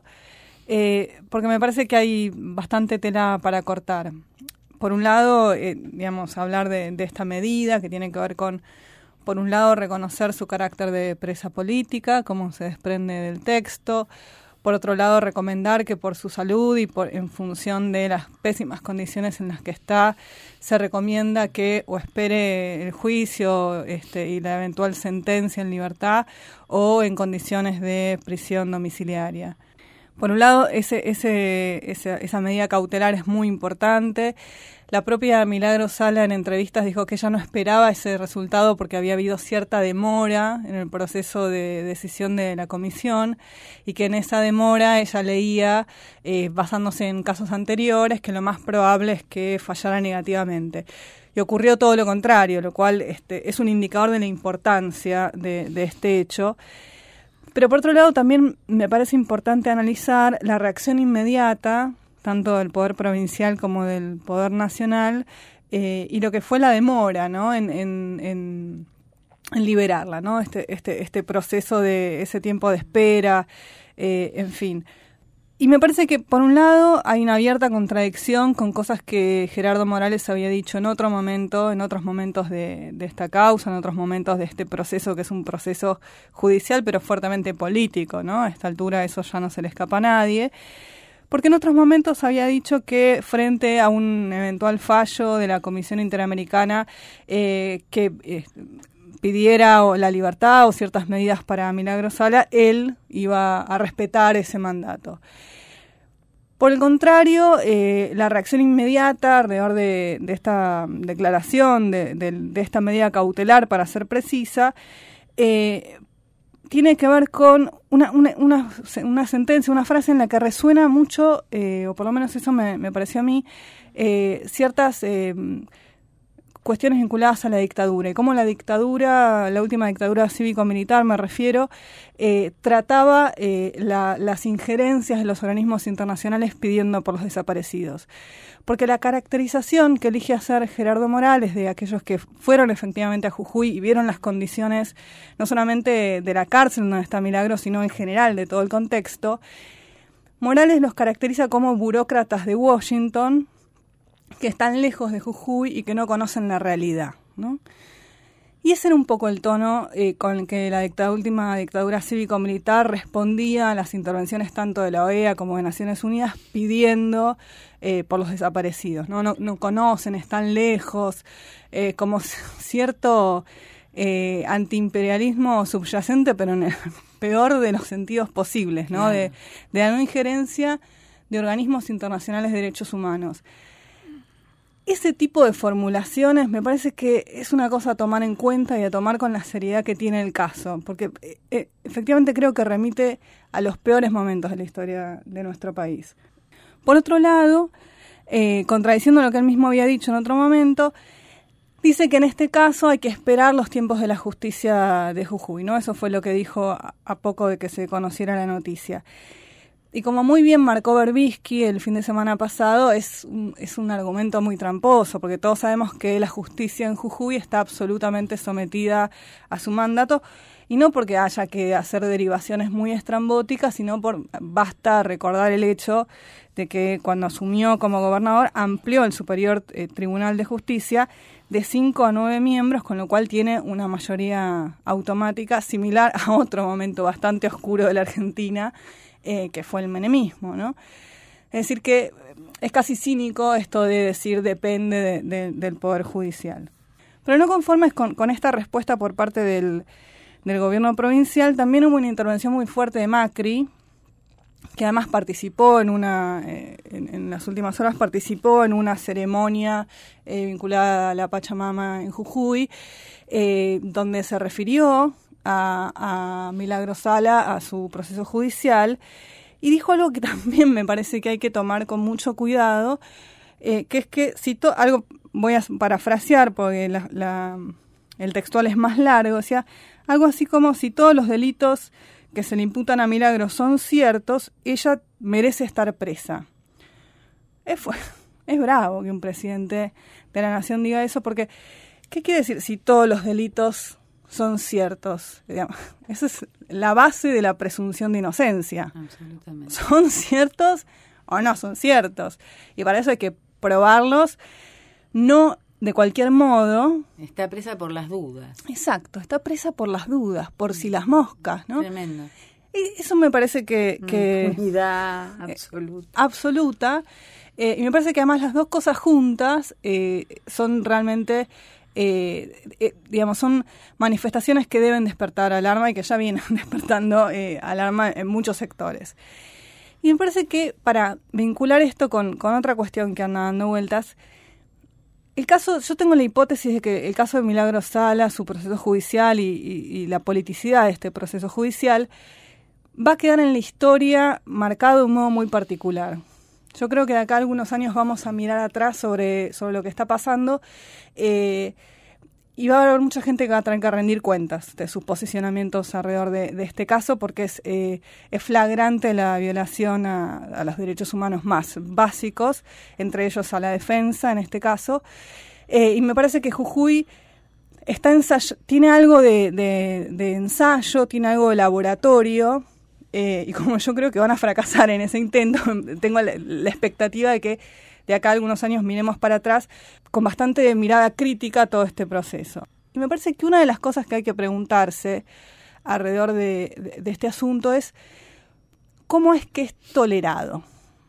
eh, porque me parece que hay bastante tela para cortar. Por un lado, eh, digamos, hablar de, de esta medida que tiene que ver con, por un lado, reconocer su carácter de presa política, como se desprende del texto. Por otro lado, recomendar que por su salud y por, en función de las pésimas condiciones en las que está, se recomienda que o espere el juicio este, y la eventual sentencia en libertad o en condiciones de prisión domiciliaria. Por un lado, ese, ese, esa, esa medida cautelar es muy importante. La propia Milagro Sala en entrevistas dijo que ella no esperaba ese resultado porque había habido cierta demora en el proceso de decisión de la comisión y que en esa demora ella leía, eh, basándose en casos anteriores, que lo más probable es que fallara negativamente. Y ocurrió todo lo contrario, lo cual este, es un indicador de la importancia de, de este hecho. Pero por otro lado también me parece importante analizar la reacción inmediata, tanto del Poder Provincial como del Poder Nacional, eh, y lo que fue la demora, ¿no?, en, en, en, en liberarla, ¿no?, este, este, este proceso de ese tiempo de espera, eh, en fin. Y me parece que, por un lado, hay una abierta contradicción con cosas que Gerardo Morales había dicho en otro momento, en otros momentos de, de esta causa, en otros momentos de este proceso, que es un proceso judicial, pero fuertemente político, ¿no? A esta altura eso ya no se le escapa a nadie. Porque en otros momentos había dicho que frente a un eventual fallo de la Comisión Interamericana eh, que eh, pidiera la libertad o ciertas medidas para Milagro Sala, él iba a respetar ese mandato. Por el contrario, eh, la reacción inmediata alrededor de, de esta declaración, de, de, de esta medida cautelar, para ser precisa, eh, tiene que ver con una, una, una, una sentencia, una frase en la que resuena mucho, eh, o por lo menos eso me, me pareció a mí, eh, ciertas eh, cuestiones vinculadas a la dictadura y cómo la dictadura, la última dictadura cívico-militar me refiero, eh, trataba eh, la, las injerencias de los organismos internacionales pidiendo por los desaparecidos. Porque la caracterización que elige hacer Gerardo Morales de aquellos que fueron efectivamente a Jujuy y vieron las condiciones no solamente de la cárcel donde está Milagros, sino en general de todo el contexto, Morales los caracteriza como burócratas de Washington que están lejos de Jujuy y que no conocen la realidad, ¿no? Y ese era un poco el tono eh, con el que la dictadura, última dictadura cívico-militar respondía a las intervenciones tanto de la O E A como de Naciones Unidas pidiendo eh, por los desaparecidos, ¿no? No, no conocen, están lejos, eh, como cierto eh, antiimperialismo subyacente, pero en el peor de los sentidos posibles, ¿no? De, de la no injerencia de organismos internacionales de derechos humanos. Ese tipo de formulaciones me parece que es una cosa a tomar en cuenta y a tomar con la seriedad que tiene el caso, porque eh, efectivamente creo que remite a los peores momentos de la historia de nuestro país. Por otro lado, eh, contradiciendo lo que él mismo había dicho en otro momento, dice que en este caso hay que esperar los tiempos de la justicia de Jujuy, ¿no? Eso fue lo que dijo a, a poco de que se conociera la noticia. Y como muy bien marcó Berbisky el fin de semana pasado, es un, es un argumento muy tramposo, porque todos sabemos que la justicia en Jujuy está absolutamente sometida a su mandato, y no porque haya que hacer derivaciones muy estrambóticas, sino por basta recordar el hecho de que cuando asumió como gobernador amplió el Superior eh, Tribunal de Justicia de cinco a nueve miembros, con lo cual tiene una mayoría automática similar a otro momento bastante oscuro de la Argentina, Eh, que fue el menemismo, ¿no? Es decir, que es casi cínico esto de decir depende de, de, del Poder Judicial. Pero no conformes con, con esta respuesta por parte del, del gobierno provincial, también hubo una intervención muy fuerte de Macri, que además participó en una, eh, en, en las últimas horas participó en una ceremonia eh, vinculada a la Pachamama en Jujuy, eh, donde se refirió A, a Milagros Sala, a su proceso judicial, y dijo algo que también me parece que hay que tomar con mucho cuidado, eh, que es que, cito algo, voy a parafrasear porque la, la, el textual es más largo, o sea, algo así como si todos los delitos que se le imputan a Milagros son ciertos, ella merece estar presa. Es, es bravo que un presidente de la nación diga eso, porque ¿qué quiere decir si todos los delitos son ciertos? Digamos, esa es la base de la presunción de inocencia. Absolutamente. ¿Son ciertos o no son ciertos? Y para eso hay que probarlos, no de cualquier modo. Está presa por las dudas. Exacto, está presa por las dudas, por si las moscas, ¿no? Tremendo. Y eso me parece que... que Impunidad absoluta. Eh, absoluta. Eh, y me parece que además las dos cosas juntas eh, son realmente... Eh, eh, digamos, son manifestaciones que deben despertar alarma y que ya vienen despertando eh, alarma en muchos sectores. Y me parece que para vincular esto con, con otra cuestión que anda dando vueltas, el caso, yo tengo la hipótesis de que el caso de Milagros Sala, su proceso judicial y, y, y la politicidad de este proceso judicial va a quedar en la historia marcado de un modo muy particular. Yo creo que de acá a algunos años vamos a mirar atrás sobre, sobre lo que está pasando eh, y va a haber mucha gente que va a tener que rendir cuentas de sus posicionamientos alrededor de, de este caso, porque es, eh, es flagrante la violación a, a los derechos humanos más básicos, entre ellos a la defensa en este caso. Eh, y me parece que Jujuy está ensayo, tiene algo de, de, de ensayo, tiene algo de laboratorio. Eh, y como yo creo que van a fracasar en ese intento, tengo la, la expectativa de que de acá a algunos años miremos para atrás con bastante mirada crítica a todo este proceso. Y me parece que una de las cosas que hay que preguntarse alrededor de, de, de este asunto es cómo es que es tolerado.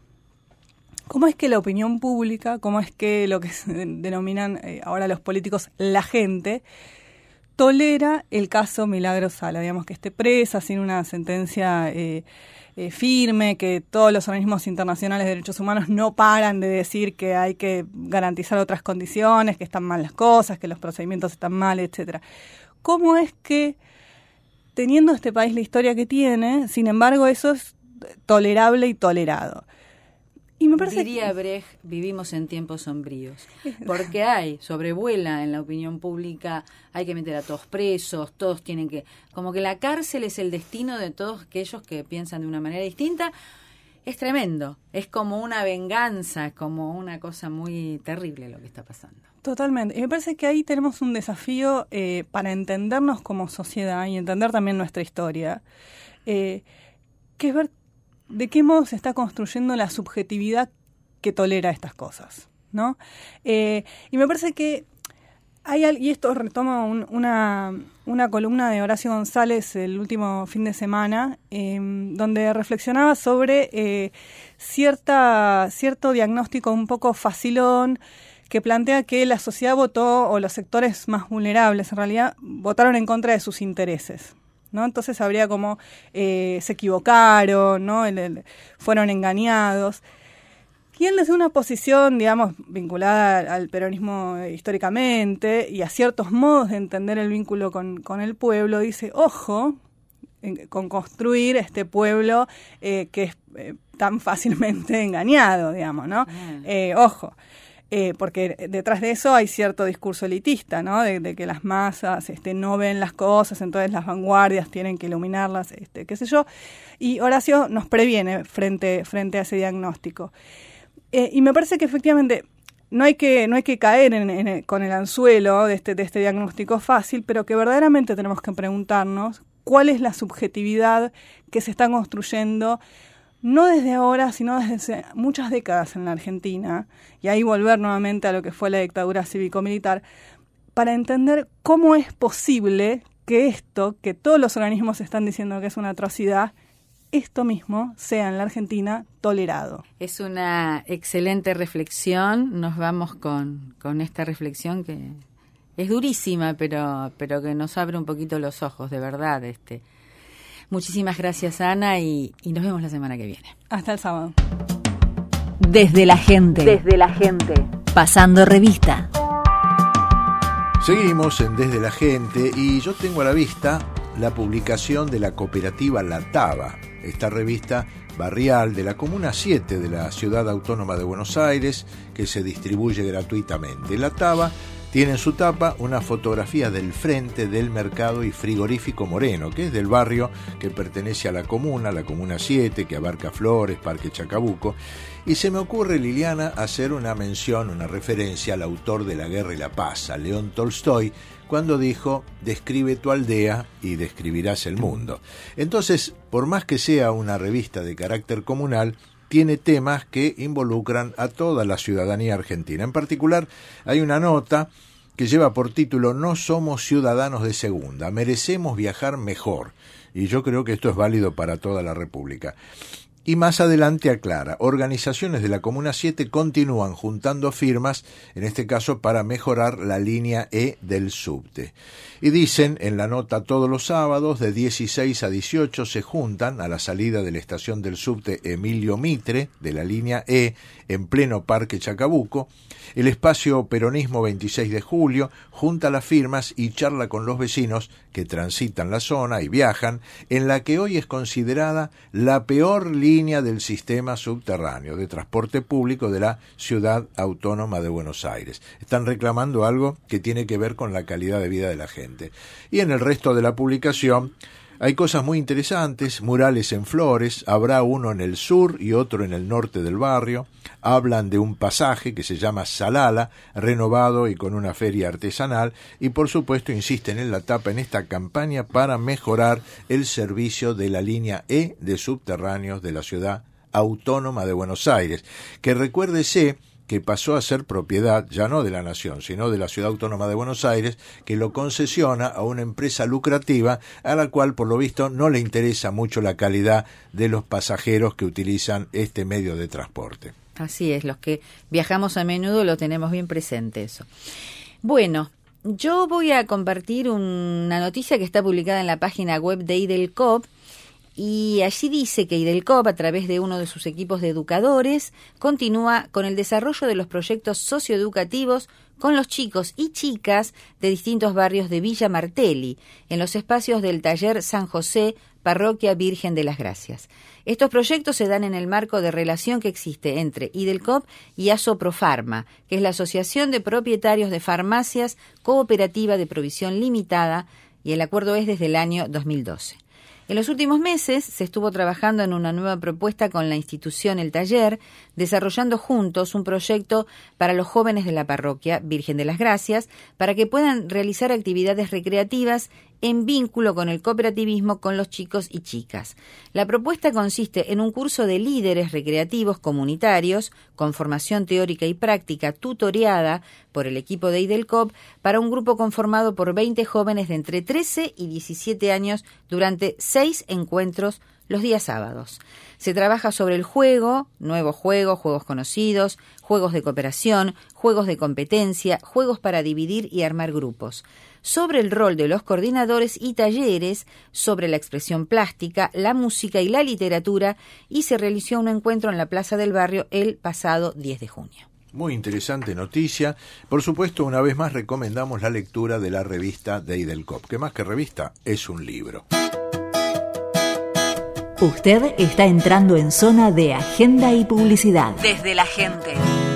¿Cómo es que la opinión pública, cómo es que lo que se denominan eh, ahora los políticos la gente, tolera el caso Milagros Sala, digamos, que esté presa sin una sentencia eh, eh, firme, que todos los organismos internacionales de derechos humanos no paran de decir que hay que garantizar otras condiciones, que están mal las cosas, que los procedimientos están mal, etcétera? ¿Cómo es que, teniendo este país la historia que tiene, sin embargo, eso es tolerable y tolerado? Y me parece Diría que... Brecht, vivimos en tiempos sombríos, porque hay, sobrevuela en la opinión pública, hay que meter a todos presos, todos tienen que... Como que la cárcel es el destino de todos aquellos que piensan de una manera distinta. Es tremendo, es como una venganza, es como una cosa muy terrible lo que está pasando. Totalmente. Y me parece que ahí tenemos un desafío eh, para entendernos como sociedad y entender también nuestra historia, eh, que es ver de qué modo se está construyendo la subjetividad que tolera estas cosas, ¿no? Eh, y me parece que hay al, y esto retoma un, una, una columna de Horacio González el último fin de semana, eh, donde reflexionaba sobre eh, cierta cierto diagnóstico un poco facilón que plantea que la sociedad votó, o los sectores más vulnerables en realidad, votaron en contra de sus intereses, ¿no? Entonces habría como eh, se equivocaron, ¿no? El, el, fueron engañados. Y él desde una posición, digamos, vinculada al peronismo históricamente y a ciertos modos de entender el vínculo con, con el pueblo, dice, ojo, en, con construir este pueblo eh, que es eh, tan fácilmente engañado, digamos, ¿no? Mm. Eh, ojo. Eh, porque detrás de eso hay cierto discurso elitista, ¿no? De, de que las masas este, no ven las cosas, entonces las vanguardias tienen que iluminarlas, este, qué sé yo. Y Horacio nos previene frente, frente a ese diagnóstico. Eh, y me parece que efectivamente no hay que, no hay que caer en, en, con el anzuelo de este, de este diagnóstico fácil, pero que verdaderamente tenemos que preguntarnos cuál es la subjetividad que se está construyendo, no desde ahora, sino desde hace muchas décadas en la Argentina, y ahí volver nuevamente a lo que fue la dictadura cívico-militar, para entender cómo es posible que esto, que todos los organismos están diciendo que es una atrocidad, esto mismo sea en la Argentina tolerado. Es una excelente reflexión, nos vamos con, con esta reflexión que es durísima, pero, pero que nos abre un poquito los ojos, de verdad, este. Muchísimas gracias, Ana, y, y nos vemos la semana que viene. Hasta el sábado. Desde la gente. Desde la gente. Pasando revista. Seguimos en Desde la Gente y yo tengo a la vista la publicación de la cooperativa La Taba, esta revista barrial de la Comuna siete de la Ciudad Autónoma de Buenos Aires, que se distribuye gratuitamente. La Taba tiene en su tapa una fotografía del frente del mercado y frigorífico Moreno, que es del barrio que pertenece a la comuna, la Comuna siete, que abarca Flores, Parque Chacabuco. Y se me ocurre, Liliana, hacer una mención, una referencia al autor de La Guerra y la Paz, a León Tolstoy, cuando dijo, describe tu aldea y describirás el mundo. Entonces, por más que sea una revista de carácter comunal, tiene temas que involucran a toda la ciudadanía argentina. En particular, hay una nota que lleva por título No somos ciudadanos de segunda, merecemos viajar mejor. Y yo creo que esto es válido para toda la República. Y más adelante aclara, organizaciones de la Comuna siete continúan juntando firmas, en este caso para mejorar la línea E del subte. Y dicen en la nota, todos los sábados de dieciséis a dieciocho se juntan a la salida de la estación del subte Emilio Mitre, de la línea E, en pleno Parque Chacabuco. El espacio Peronismo veintiséis de julio junta las firmas y charla con los vecinos que transitan la zona y viajan, en la que hoy es considerada la peor línea del sistema subterráneo de transporte público de la Ciudad Autónoma de Buenos Aires. Están reclamando algo que tiene que ver con la calidad de vida de la gente. Y en el resto de la publicación hay cosas muy interesantes, murales en Flores, habrá uno en el sur y otro en el norte del barrio, hablan de un pasaje que se llama Salala, renovado y con una feria artesanal, y por supuesto insisten en la tapa en esta campaña para mejorar el servicio de la línea E de subterráneos de la Ciudad Autónoma de Buenos Aires, que recuérdese que pasó a ser propiedad ya no de la Nación, sino de la Ciudad Autónoma de Buenos Aires, que lo concesiona a una empresa lucrativa a la cual, por lo visto, no le interesa mucho la calidad de los pasajeros que utilizan este medio de transporte. Así es, los que viajamos a menudo lo tenemos bien presente eso. Bueno, yo voy a compartir una noticia que está publicada en la página web de IDELCOP, y allí dice que IDELCOP, a través de uno de sus equipos de educadores, continúa con el desarrollo de los proyectos socioeducativos con los chicos y chicas de distintos barrios de Villa Martelli, en los espacios del taller San José, Parroquia Virgen de las Gracias. Estos proyectos se dan en el marco de relación que existe entre IDELCOP y Asoprofarma, que es la Asociación de Propietarios de Farmacias Cooperativa de Provisión Limitada, y el acuerdo es desde el año dos mil doce. En los últimos meses se estuvo trabajando en una nueva propuesta con la institución El Taller, desarrollando juntos un proyecto para los jóvenes de la parroquia Virgen de las Gracias, para que puedan realizar actividades recreativas en vínculo con el cooperativismo con los chicos y chicas. La propuesta consiste en un curso de líderes recreativos comunitarios con formación teórica y práctica tutoreada por el equipo de IDELCOP para un grupo conformado por veinte jóvenes de entre trece y diecisiete años durante seis encuentros los días sábados. Se trabaja sobre el juego, nuevos juegos, juegos conocidos, juegos de cooperación, juegos de competencia, juegos para dividir y armar grupos, sobre el rol de los coordinadores y talleres, sobre la expresión plástica, la música y la literatura, y se realizó un encuentro en la Plaza del Barrio el pasado diez de junio. Muy interesante noticia. Por supuesto, una vez más recomendamos la lectura de la revista de IDELCOP, que más que revista es un libro. Usted está entrando en zona de agenda y publicidad. Desde la gente.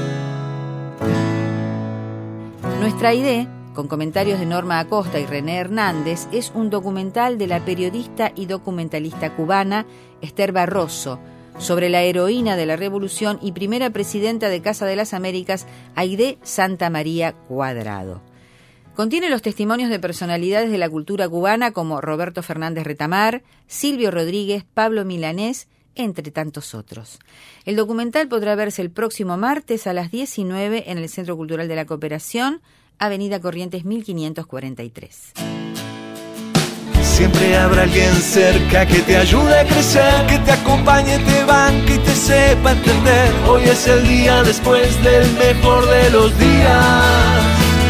Nuestra idea, con comentarios de Norma Acosta y René Hernández, es un documental de la periodista y documentalista cubana Esther Barroso sobre la heroína de la Revolución y primera presidenta de Casa de las Américas, Aide Santa María Cuadrado. Contiene los testimonios de personalidades de la cultura cubana como Roberto Fernández Retamar, Silvio Rodríguez, Pablo Milanés, entre tantos otros. El documental podrá verse el próximo martes a las diecinueve en el Centro Cultural de la Cooperación, Avenida Corrientes mil quinientos cuarenta y tres. Siempre habrá alguien cerca que te ayude a crecer, que te acompañe, te banque y te sepa entender. Hoy es el día después del mejor de los días.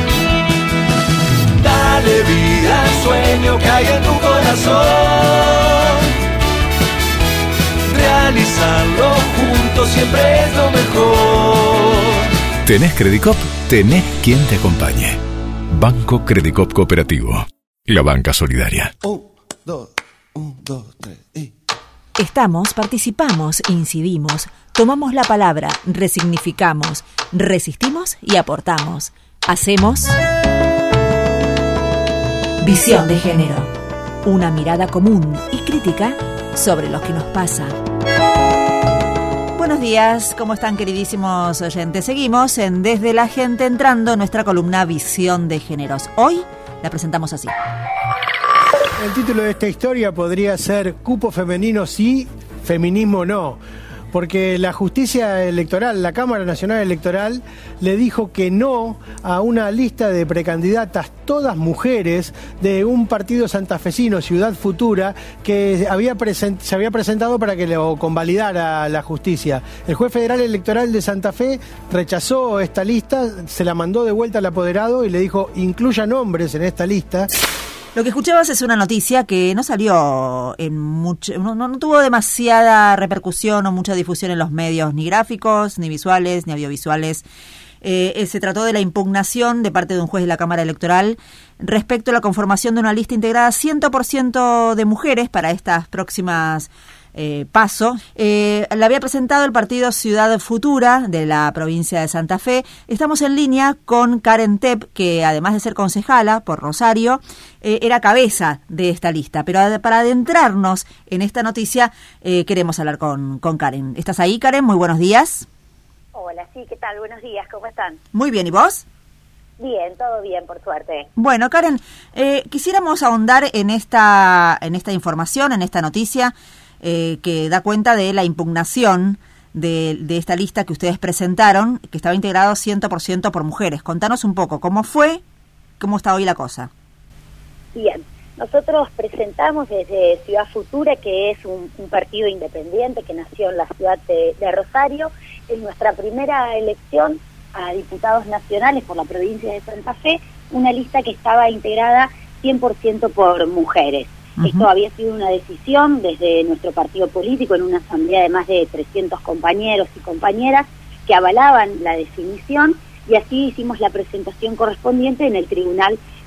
Dale vida al sueño que hay en tu corazón. Realizarlo juntos siempre es lo mejor. ¿Tenés Credicop? Tenés quien te acompañe. Banco Credicop Cooperativo. La banca solidaria. Un, dos, un, dos, tres, y... Estamos, participamos, incidimos, tomamos la palabra, resignificamos, resistimos y aportamos. Hacemos... Visión de género. Una mirada común y crítica sobre lo que nos pasa. Buenos días, ¿cómo están, queridísimos oyentes? Seguimos en Desde la Gente, entrando en nuestra columna Visión de Géneros. Hoy la presentamos así. El título de esta historia podría ser Cupo femenino sí, feminismo no. Porque la justicia electoral, la Cámara Nacional Electoral, le dijo que no a una lista de precandidatas, todas mujeres, de un partido santafesino, Ciudad Futura, que había present- se había presentado para que lo convalidara la justicia. El juez federal electoral de Santa Fe rechazó esta lista, se la mandó de vuelta al apoderado y le dijo, incluya nombres en esta lista. Lo que escuchabas es una noticia que no salió en mucho, no, no tuvo demasiada repercusión o mucha difusión en los medios, ni gráficos, ni visuales, ni audiovisuales. Eh, se trató de la impugnación de parte de un juez de la Cámara Electoral respecto a la conformación de una lista integrada cien por ciento de mujeres para estas próximas eh, paso. Eh, la había presentado el partido Ciudad Futura de la provincia de Santa Fe. Estamos en línea con Karen Tepp, que además de ser concejala por Rosario, eh, era cabeza de esta lista. Pero ad- para adentrarnos en esta noticia, eh, queremos hablar con, con Karen. ¿Estás ahí, Karen? Muy buenos días. Hola, sí, ¿qué tal? Buenos días, ¿cómo están? Muy bien, ¿y vos? Bien, todo bien, por suerte. Bueno, Karen, eh, quisiéramos ahondar en esta, en esta información, en esta noticia, eh, que da cuenta de la impugnación de, de esta lista que ustedes presentaron, que estaba integrado cien por ciento por mujeres. Contanos un poco, ¿cómo fue? ¿Cómo está hoy la cosa? Bien, nosotros presentamos desde Ciudad Futura, que es un, un partido independiente que nació en la ciudad de, de Rosario, en nuestra primera elección a diputados nacionales por la provincia de Santa Fe, una lista que estaba integrada cien por ciento por mujeres. Uh-huh. Esto había sido una decisión desde nuestro partido político en una asamblea de más de trescientos compañeros y compañeras que avalaban la definición, y así hicimos la presentación correspondiente en el Tribunal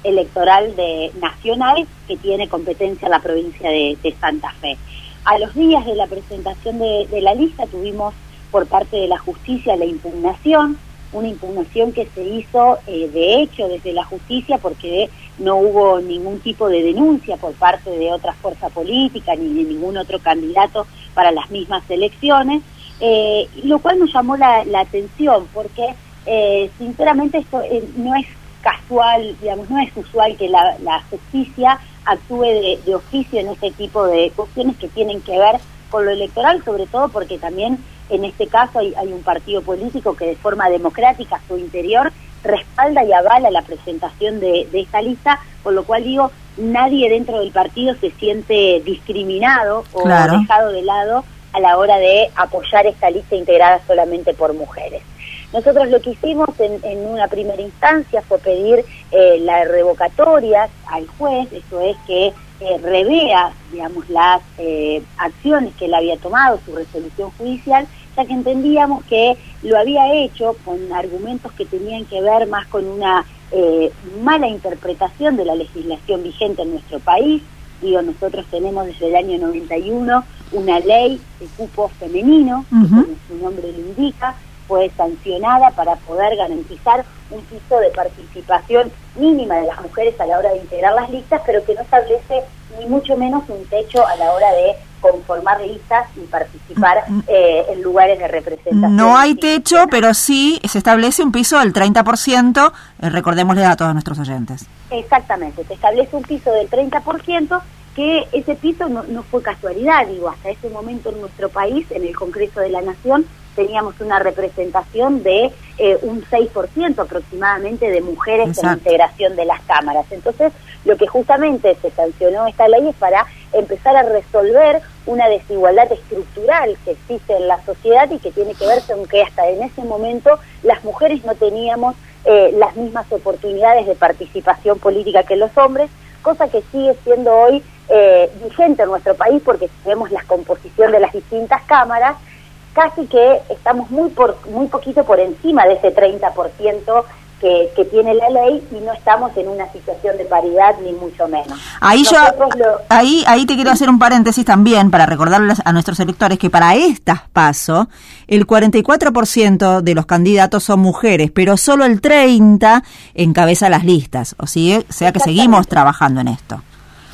electoral de nacional que tiene competencia la provincia de, de Santa Fe. A los días de la presentación de, de la lista tuvimos por parte de la justicia la impugnación, una impugnación que se hizo eh, de hecho desde la justicia porque no hubo ningún tipo de denuncia por parte de otra fuerza política ni de ningún otro candidato para las mismas elecciones, eh, lo cual nos llamó la, la atención porque eh, sinceramente esto eh, no es casual, digamos, no es usual que la, la justicia actúe de, de oficio en este tipo de cuestiones que tienen que ver con lo electoral, sobre todo porque también en este caso hay, hay un partido político que de forma democrática a su interior respalda y avala la presentación de, de esta lista, por lo cual digo, nadie dentro del partido se siente discriminado o claro. dejado de lado a la hora de apoyar esta lista integrada solamente por mujeres. Nosotros lo que hicimos en, en una primera instancia fue pedir eh, la revocatoria al juez, esto es que eh, revea, digamos, las eh, acciones que él había tomado, su resolución judicial, ya que entendíamos que lo había hecho con argumentos que tenían que ver más con una eh, mala interpretación de la legislación vigente en nuestro país. Digo, nosotros tenemos desde el año noventa y uno una ley de cupo femenino, uh-huh. que como su nombre lo indica, fue sancionada para poder garantizar un piso de participación mínima de las mujeres a la hora de integrar las listas, pero que no establece ni mucho menos un techo a la hora de conformar listas y participar eh, en lugares de representación. No hay techo, pero sí se establece un piso del treinta por ciento, eh, recordémosle a todos nuestros oyentes. Exactamente, se establece un piso del treinta por ciento, que ese piso no, no fue casualidad, digo, hasta ese momento en nuestro país, en el Congreso de la Nación, teníamos una representación de eh, un seis por ciento aproximadamente de mujeres Exacto. en la integración de las cámaras. Entonces, lo que justamente se sancionó esta ley es para empezar a resolver una desigualdad estructural que existe en la sociedad y que tiene que ver con que hasta en ese momento las mujeres no teníamos eh, las mismas oportunidades de participación política que los hombres, cosa que sigue siendo hoy eh, vigente en nuestro país porque si vemos la composición de las distintas cámaras, casi que estamos muy por muy poquito por encima de ese treinta por ciento que, que tiene la ley y no estamos en una situación de paridad ni mucho menos. Ahí yo lo... ahí ahí te quiero hacer un paréntesis también para recordarles a nuestros electores que para estas PASO el cuarenta y cuatro por ciento de los candidatos son mujeres, pero solo el treinta por ciento encabeza las listas, o sea, sea que seguimos trabajando en esto.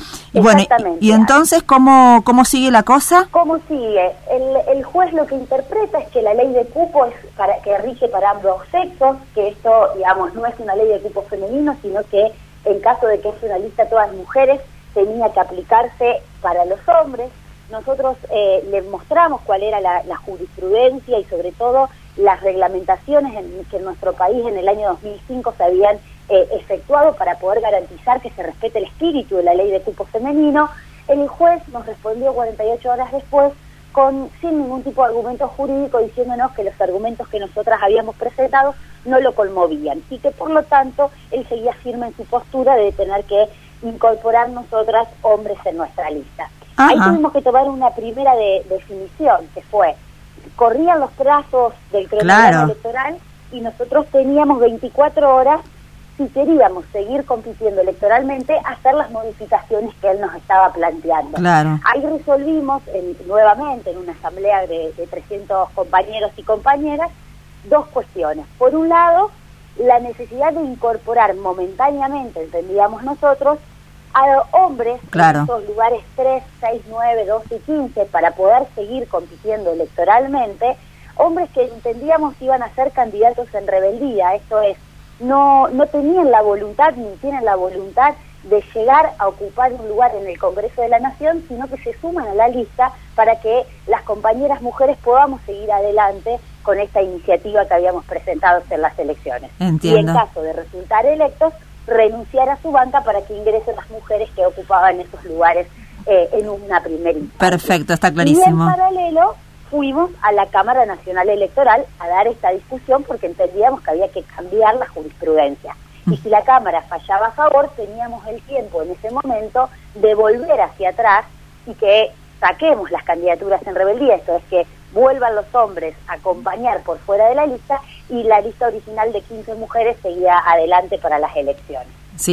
Y bueno, y entonces, ¿cómo cómo sigue la cosa? ¿Cómo sigue? El, el juez lo que interpreta es que la ley de cupo es para que rige para ambos sexos, que esto, digamos, no es una ley de cupo femenino, sino que en caso de que es una lista todas mujeres, tenía que aplicarse para los hombres. Nosotros eh, les mostramos cuál era la, la jurisprudencia y sobre todo las reglamentaciones en, que en nuestro país en el año dos mil cinco se habían Eh, efectuado para poder garantizar que se respete el espíritu de la ley de cupo femenino. El juez nos respondió cuarenta y ocho horas después con sin ningún tipo de argumento jurídico diciéndonos que los argumentos que nosotras habíamos presentado no lo conmovían y que por lo tanto él seguía firme en su postura de tener que incorporar nosotras hombres en nuestra lista. Ajá. Ahí tuvimos que tomar una primera de, definición que fue, corrían los plazos del cronograma claro. electoral y nosotros teníamos veinticuatro horas si queríamos seguir compitiendo electoralmente, hacer las modificaciones que él nos estaba planteando. Claro. Ahí resolvimos en, nuevamente en una asamblea de, de trescientos compañeros y compañeras dos cuestiones. Por un lado, la necesidad de incorporar momentáneamente, entendíamos nosotros, a hombres claro. en estos lugares tres, seis, nueve, doce y quince para poder seguir compitiendo electoralmente, hombres que entendíamos iban a ser candidatos en rebeldía, esto es, no no tenían la voluntad ni tienen la voluntad de llegar a ocupar un lugar en el Congreso de la Nación, sino que se suman a la lista para que las compañeras mujeres podamos seguir adelante con esta iniciativa que habíamos presentado en las elecciones. Entiendo. Y en caso de resultar electos, renunciar a su banca para que ingresen las mujeres que ocupaban esos lugares eh, en una primera instancia. Perfecto, está clarísimo. Y en paralelo fuimos a la Cámara Nacional Electoral a dar esta discusión porque entendíamos que había que cambiar la jurisprudencia. Y si la Cámara fallaba a favor, teníamos el tiempo en ese momento de volver hacia atrás y que saquemos las candidaturas en rebeldía, esto es que vuelvan los hombres a acompañar por fuera de la lista y la lista original de quince mujeres seguía adelante para las elecciones. Sí,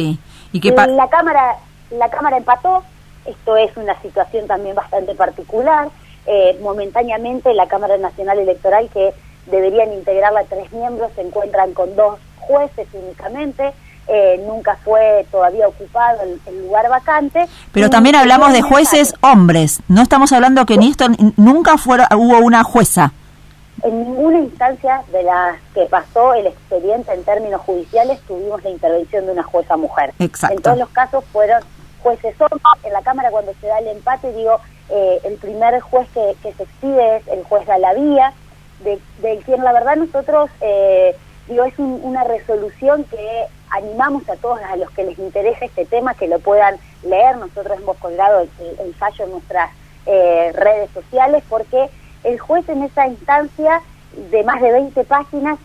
¿Y qué pa- la Cámara, la Cámara empató. Esto es una situación también bastante particular. Eh, momentáneamente la Cámara Nacional Electoral, que deberían integrarla tres miembros, se encuentran con dos jueces únicamente. Eh, nunca fue todavía ocupado el, el lugar vacante. Pero y también hablamos de jueces mensaje. hombres. No estamos hablando que ni esto nunca fuera, hubo una jueza. En ninguna instancia de las que pasó el expediente en términos judiciales tuvimos la intervención de una jueza mujer. Exacto. En todos los casos fueron jueces hombres. En la Cámara, cuando se da el empate, digo, eh, el primer juez que, que se expide es el juez Galavía, de, de quien la verdad nosotros, eh, digo, es un, una resolución que animamos a todos a los que les interesa este tema que lo puedan leer. Nosotros hemos colgado el, el fallo en nuestras eh, redes sociales, porque el juez en esa instancia de más de veinte páginas,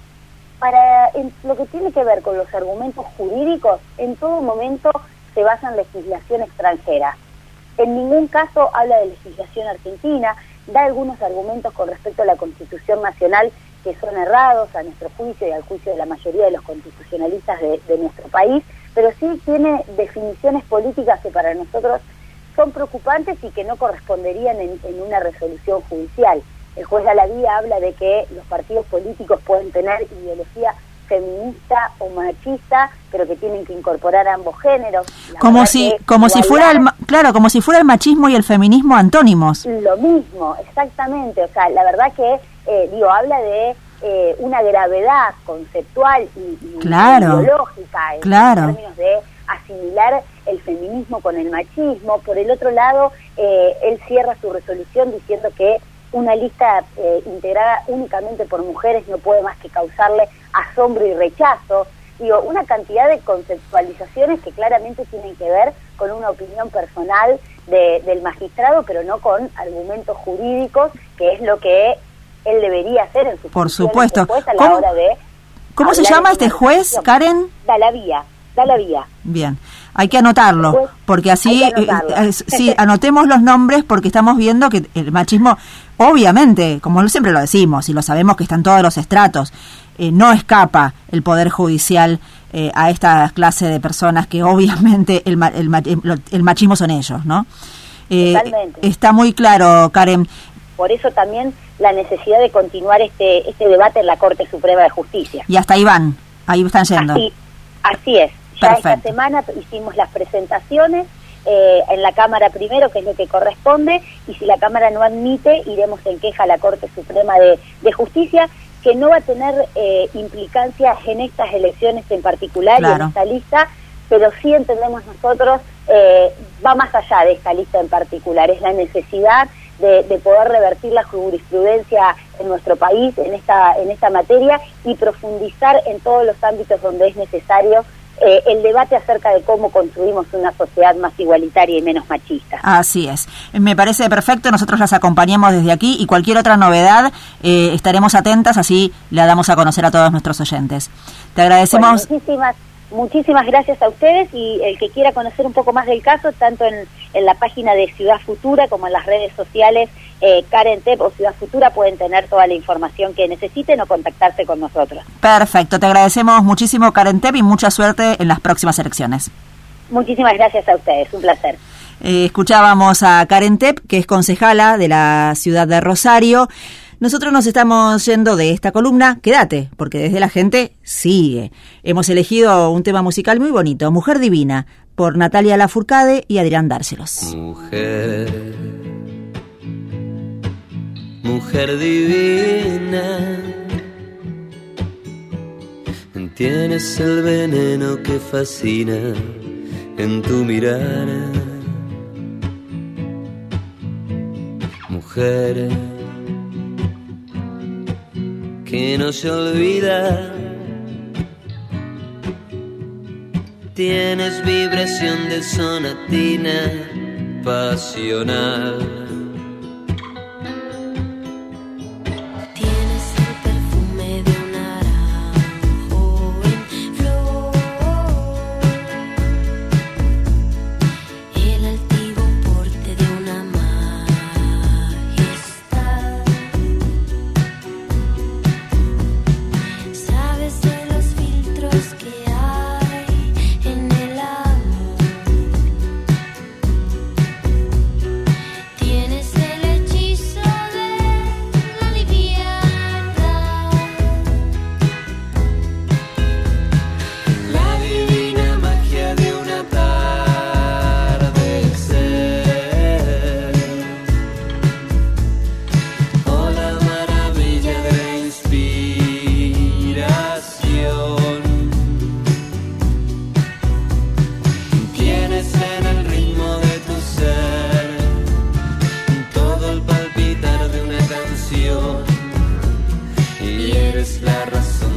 para en lo que tiene que ver con los argumentos jurídicos, en todo momento se basa en legislación extranjera. En ningún caso habla de legislación argentina, da algunos argumentos con respecto a la Constitución Nacional que son errados a nuestro juicio y al juicio de la mayoría de los constitucionalistas de, de nuestro país, pero sí tiene definiciones políticas que para nosotros son preocupantes y que no corresponderían en, en una resolución judicial. El juez Galavía habla de que los partidos políticos pueden tener ideología feminista o machista, pero que tienen que incorporar ambos géneros. La como si como si fuera el claro como si fuera el machismo y el feminismo antónimos. Lo mismo, exactamente. O sea, la verdad que eh, digo habla de eh, una gravedad conceptual y, y claro, ideológica en claro. términos de asimilar el feminismo con el machismo. Por el otro lado, eh, él cierra su resolución diciendo que una lista eh, integrada únicamente por mujeres no puede más que causarle asombro y rechazo. Digo, una cantidad de conceptualizaciones que claramente tienen que ver con una opinión personal de, del magistrado, pero no con argumentos jurídicos, que es lo que él debería hacer en su Por supuesto. a la ¿Cómo, hora de ¿cómo se llama este juez, Karen? Galavía. Galavía. Bien, hay que anotarlo, pues, porque así, anotarlo. Eh, eh, sí, anotemos los nombres, porque estamos viendo que el machismo, obviamente, como siempre lo decimos, y lo sabemos que están todos los estratos, eh, no escapa el Poder Judicial eh, a esta clase de personas que obviamente el, el, el machismo son ellos, ¿no? Eh, Totalmente. Está muy claro, Karen. Por eso también la necesidad de continuar este, este debate en la Corte Suprema de Justicia. Y hasta ahí van, ahí están yendo. Así, así es. Ya Perfecto. Esta semana hicimos las presentaciones eh, en la Cámara primero, que es lo que corresponde, y si la Cámara no admite, iremos en queja a la Corte Suprema de, de Justicia, que no va a tener eh, implicancias en estas elecciones en particular, claro, y en esta lista, pero sí entendemos nosotros, eh, va más allá de esta lista en particular, es la necesidad de, de poder revertir la jurisprudencia en nuestro país en esta, en esta materia y profundizar en todos los ámbitos donde es necesario Eh, el debate acerca de cómo construimos una sociedad más igualitaria y menos machista. Así es. Me parece perfecto, nosotros las acompañamos desde aquí y cualquier otra novedad eh, estaremos atentas, así la damos a conocer a todos nuestros oyentes. Te agradecemos. Bueno, muchísimas, muchísimas gracias a ustedes, y el que quiera conocer un poco más del caso, tanto en, en la página de Ciudad Futura como en las redes sociales eh, Karen Tepp o Ciudad Futura, pueden tener toda la información que necesiten o contactarse con nosotros. Perfecto, te agradecemos muchísimo, Karen Tepp, y mucha suerte en las próximas elecciones. Muchísimas gracias a ustedes, un placer. Eh, escuchábamos a Karen Tepp, que es concejala de la ciudad de Rosario. Nosotros nos estamos yendo de esta columna. Quédate, porque Desde la Gente sigue. Hemos elegido un tema musical muy bonito, Mujer Divina, por Natalia Lafourcade y Adrián Dárselos. Mujer, mujer divina, tienes el veneno que fascina en tu mirada. Mujer que no se olvida, tienes vibración de sonatina pasional. Sabes de los filtros que hay en el aire.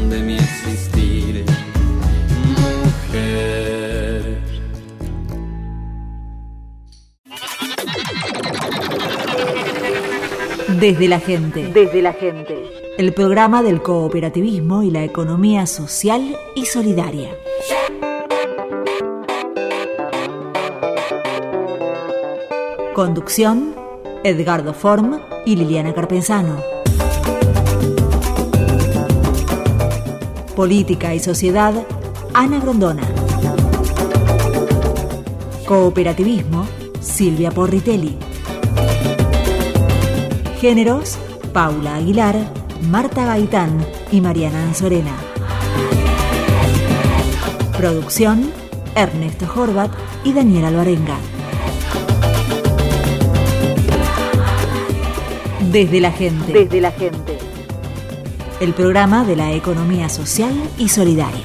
razón de mi existir, mujer. Desde la gente. Desde la gente. El programa del cooperativismo y la economía social y solidaria. Conducción, Edgardo Form y Liliana Carpenzano. Política y sociedad, Ana Grondona. Cooperativismo, Silvia Porritelli. Géneros, Paula Aguilar, Marta Gaitán y Mariana Anzorena. Producción, Ernesto Horvat y Daniel Alvarenga. Desde la gente. Desde la gente. El programa de la economía social y solidaria.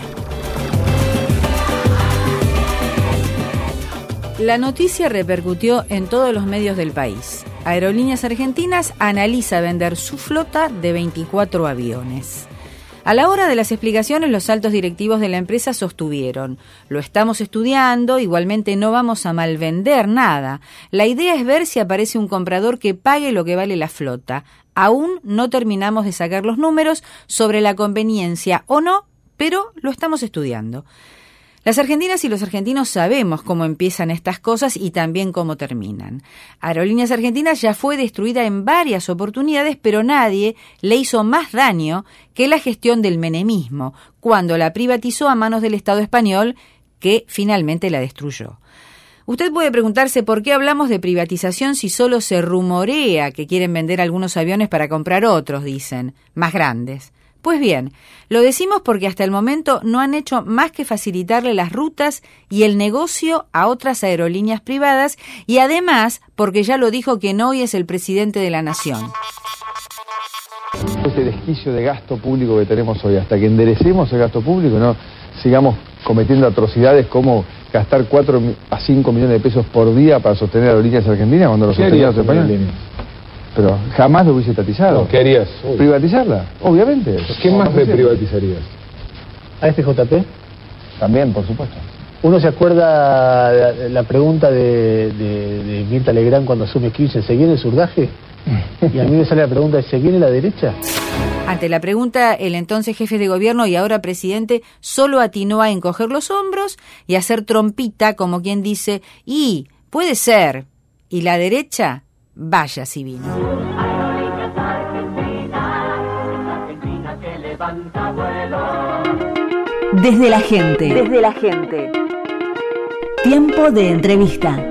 La noticia repercutió en todos los medios del país. Aerolíneas Argentinas analiza vender su flota de veinticuatro aviones. A la hora de las explicaciones, los altos directivos de la empresa sostuvieron: lo estamos estudiando, igualmente no vamos a malvender nada. La idea es ver si aparece un comprador que pague lo que vale la flota. Aún no terminamos de sacar los números sobre la conveniencia o no, pero lo estamos estudiando. Las argentinas y los argentinos sabemos cómo empiezan estas cosas y también cómo terminan. Aerolíneas Argentinas ya fue destruida en varias oportunidades, pero nadie le hizo más daño que la gestión del menemismo, cuando la privatizó a manos del Estado español, que finalmente la destruyó. Usted puede preguntarse por qué hablamos de privatización si solo se rumorea que quieren vender algunos aviones para comprar otros, dicen, más grandes. Pues bien, lo decimos porque hasta el momento no han hecho más que facilitarle las rutas y el negocio a otras aerolíneas privadas, y además porque ya lo dijo quien hoy es el presidente de la Nación. Ese desquicio de gasto público que tenemos hoy, hasta que enderecemos el gasto público, no sigamos cometiendo atrocidades como gastar cuatro a cinco millones de pesos por día para sostener aerolíneas argentinas cuando los sostenían los españoles. Pero jamás lo hubiese estatizado. No, ¿qué harías? Uy. Privatizarla, obviamente. ¿Qué más reprivatizarías? ¿A este J P? También, por supuesto. Uno se acuerda la, la pregunta de, de, de Mirta Legrand cuando asume Kirchner: ¿se viene el surdaje? Y a mí me sale la pregunta: ¿se viene la derecha? Ante la pregunta, el entonces jefe de gobierno y ahora presidente solo atinó a encoger los hombros y a hacer trompita, como quien dice, y puede ser. ¿Y la derecha? Vaya si vino. Desde la gente. Desde la gente. Tiempo de entrevista.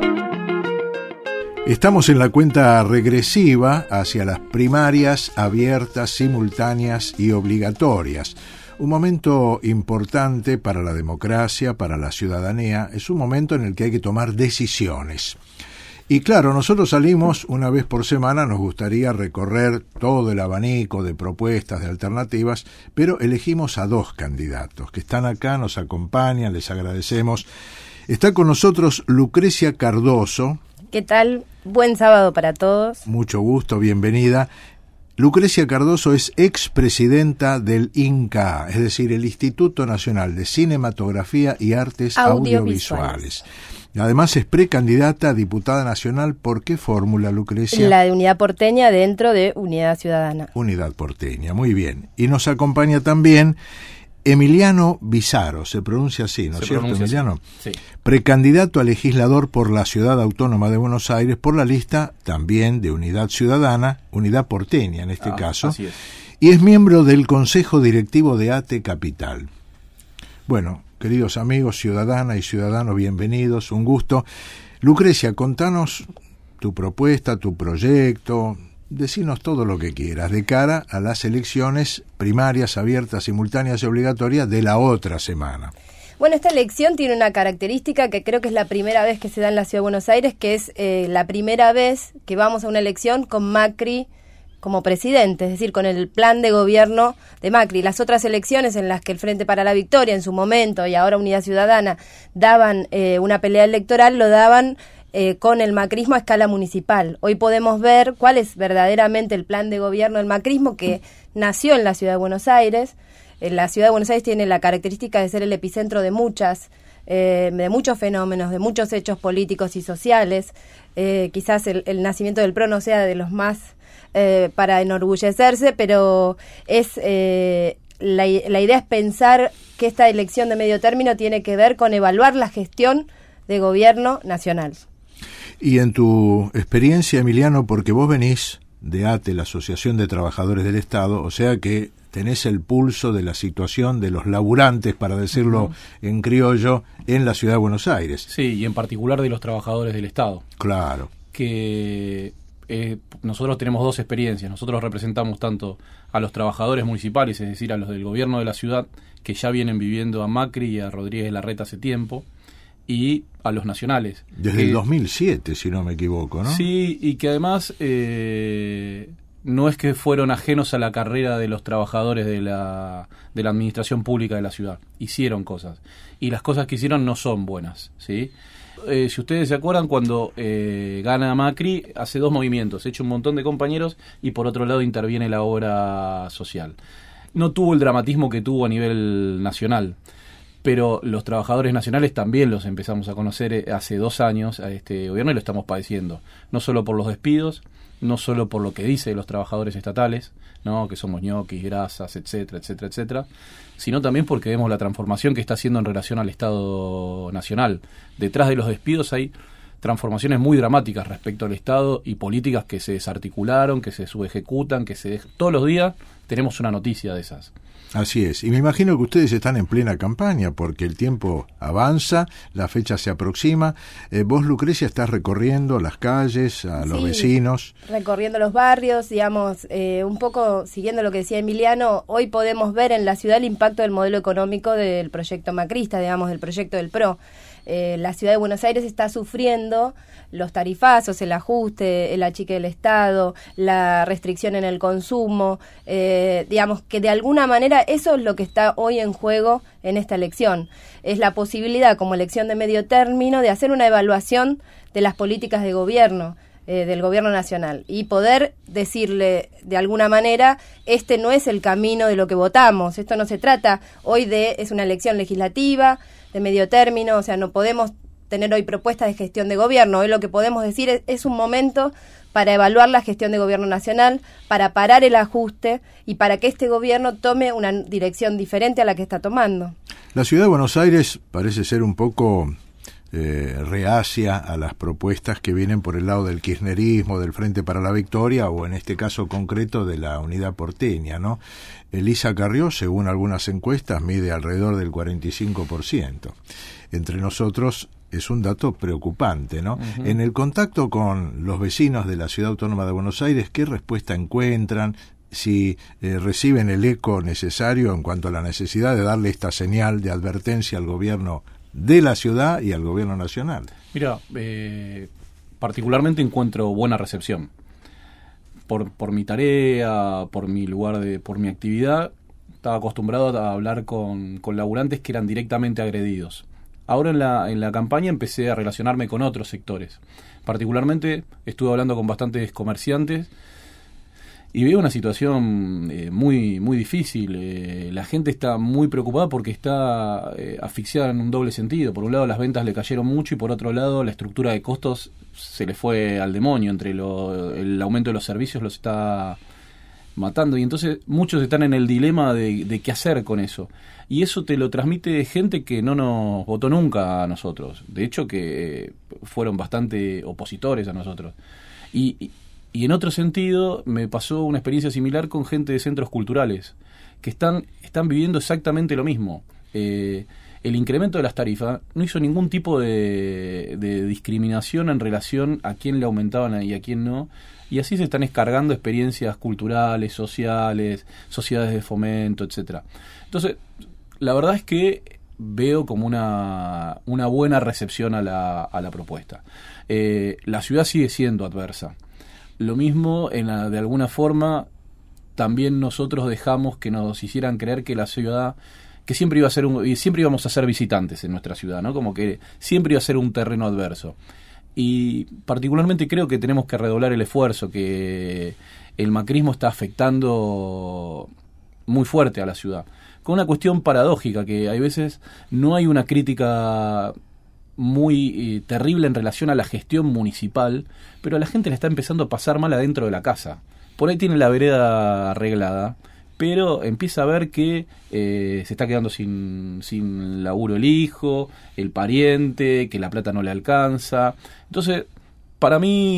Estamos en la cuenta regresiva hacia las primarias abiertas, simultáneas y obligatorias. Un momento importante para la democracia, para la ciudadanía. Es un momento en el que hay que tomar decisiones. Y claro, nosotros salimos una vez por semana, nos gustaría recorrer todo el abanico de propuestas, de alternativas, pero elegimos a dos candidatos que están acá, nos acompañan, les agradecemos. Está con nosotros Lucrecia Cardoso. ¿Qué tal? Buen sábado para todos. Mucho gusto, bienvenida. Lucrecia Cardoso es expresidenta del INCA, es decir, el Instituto Nacional de Cinematografía y Artes Audiovisuales. Audiovisuales. Además es precandidata a diputada nacional. ¿Por qué fórmula, Lucrecia? La de Unidad Porteña dentro de Unidad Ciudadana. Unidad Porteña, muy bien. Y nos acompaña también Emiliano Bizarro, se pronuncia así, ¿no es cierto, Emiliano? Sí. Precandidato a legislador por la Ciudad Autónoma de Buenos Aires por la lista también de Unidad Ciudadana, Unidad Porteña en este ah, caso. Así es. Y es miembro del Consejo Directivo de ATE Capital. Bueno, queridos amigos, ciudadanas y ciudadanos, bienvenidos, un gusto. Lucrecia, contanos tu propuesta, tu proyecto, decinos todo lo que quieras de cara a las elecciones primarias, abiertas, simultáneas y obligatorias de la otra semana. Bueno, esta elección tiene una característica que creo que es la primera vez que se da en la Ciudad de Buenos Aires, que es eh, la primera vez que vamos a una elección con Macri como presidente, es decir, con el plan de gobierno de Macri. Las otras elecciones en las que el Frente para la Victoria en su momento y ahora Unidad Ciudadana daban eh, una pelea electoral, lo daban eh, con el macrismo a escala municipal. Hoy podemos ver cuál es verdaderamente el plan de gobierno del macrismo, que nació en la Ciudad de Buenos Aires, Eh, la ciudad de Buenos Aires tiene la característica de ser el epicentro de muchas, eh, de muchos fenómenos, de muchos hechos políticos y sociales. Eh, quizás el, el nacimiento del P R O no sea de los más eh, para enorgullecerse, pero es eh, la, la idea es pensar que esta elección de medio término tiene que ver con evaluar la gestión de gobierno nacional. Y en tu experiencia, Emiliano, porque vos venís de A T E, la Asociación de Trabajadores del Estado, o sea que tenés el pulso de la situación de los laburantes, para decirlo uh-huh. en criollo, en la ciudad de Buenos Aires. Sí, y en particular de los trabajadores del Estado. Claro. Que eh, nosotros tenemos dos experiencias. Nosotros representamos tanto a los trabajadores municipales, es decir, a los del gobierno de la ciudad, que ya vienen viviendo a Macri y a Rodríguez Larreta hace tiempo, y a los nacionales. Desde que, el dos mil siete, si no me equivoco, ¿no? Sí, y que además eh, no es que fueron ajenos a la carrera de los trabajadores de la, de la administración pública de la ciudad. Hicieron cosas. Y las cosas que hicieron no son buenas, ¿sí? Eh, si ustedes se acuerdan, cuando eh, gana Macri, hace dos movimientos. Echa un montón de compañeros y por otro lado interviene la obra social. No tuvo el dramatismo que tuvo a nivel nacional, pero los trabajadores nacionales también los empezamos a conocer hace dos años a este gobierno y lo estamos padeciendo, no solo por los despidos, no solo por lo que dice los trabajadores estatales, no, que somos ñoquis, grasas, etcétera, etcétera, etcétera, sino también porque vemos la transformación que está haciendo en relación al Estado nacional. Detrás de los despidos hay transformaciones muy dramáticas respecto al Estado y políticas que se desarticularon, que se subejecutan, que se dej- todos los días tenemos una noticia de esas. Así es, y me imagino que ustedes están en plena campaña porque el tiempo avanza, la fecha se aproxima. Eh, vos, Lucrecia, estás recorriendo las calles, a los sí, vecinos. Recorriendo los barrios, digamos, eh, un poco siguiendo lo que decía Emiliano, hoy podemos ver en la ciudad el impacto del modelo económico del proyecto macrista, digamos, del proyecto del P R O. Eh, la ciudad de Buenos Aires está sufriendo los tarifazos, el ajuste, el achique del Estado, la restricción en el consumo, eh, digamos que de alguna manera eso es lo que está hoy en juego en esta elección. Es la posibilidad, como elección de medio término, de hacer una evaluación de las políticas de gobierno, eh, del gobierno nacional, y poder decirle de alguna manera, este no es el camino de lo que votamos, esto no se trata hoy de, es una elección legislativa, de medio término, o sea, no podemos tener hoy propuestas de gestión de gobierno. Hoy lo que podemos decir es, es un momento para evaluar la gestión de gobierno nacional, para parar el ajuste y para que este gobierno tome una dirección diferente a la que está tomando. La ciudad de Buenos Aires parece ser un poco eh, reacia a las propuestas que vienen por el lado del kirchnerismo, del Frente para la Victoria, o en este caso concreto de la Unidad Porteña, ¿no? Elisa Carrió, según algunas encuestas, mide alrededor del cuarenta y cinco por ciento. Entre nosotros es un dato preocupante, ¿no? Uh-huh. En el contacto con los vecinos de la Ciudad Autónoma de Buenos Aires, ¿qué respuesta encuentran? Si eh, reciben el eco necesario en cuanto a la necesidad de darle esta señal de advertencia al gobierno de la ciudad y al gobierno nacional. Mira, eh, particularmente encuentro buena recepción. Por, por mi tarea, por mi lugar, de, por mi actividad, estaba acostumbrado a hablar con, con laburantes que eran directamente agredidos. Ahora en la, en la campaña empecé a relacionarme con otros sectores. Particularmente estuve hablando con bastantes comerciantes y veo una situación eh, muy muy difícil. Eh, la gente está muy preocupada porque está eh, asfixiada en un doble sentido. Por un lado las ventas le cayeron mucho y por otro lado la estructura de costos se le fue al demonio. Entre lo, el aumento de los servicios los está matando y entonces muchos están en el dilema de, de qué hacer con eso. Y eso te lo transmite gente que no nos votó nunca a nosotros. De hecho que eh, fueron bastante opositores a nosotros. Y... y Y en otro sentido, me pasó una experiencia similar con gente de centros culturales, que están, están viviendo exactamente lo mismo. Eh, el incremento de las tarifas no hizo ningún tipo de, de discriminación en relación a quién le aumentaban y a quién no, y así se están descargando experiencias culturales, sociales, sociedades de fomento, etcétera. Entonces, la verdad es que veo como una, una buena recepción a la, a la propuesta. Eh, la ciudad sigue siendo adversa. Lo mismo, en la, de alguna forma, también nosotros dejamos que nos hicieran creer que la ciudad, que siempre iba a ser un, y siempre íbamos a ser visitantes en nuestra ciudad, ¿no? Como que siempre iba a ser un terreno adverso. Y particularmente creo que tenemos que redoblar el esfuerzo, que el macrismo está afectando muy fuerte a la ciudad. con una cuestión paradójica, que hay veces no hay una crítica muy eh, terrible en relación a la gestión municipal, pero a la gente le está empezando a pasar mal adentro de la casa. Por ahí tiene la vereda arreglada, pero empieza a ver que eh, se está quedando sin, sin laburo el hijo, el pariente, que la plata no le alcanza. Entonces, para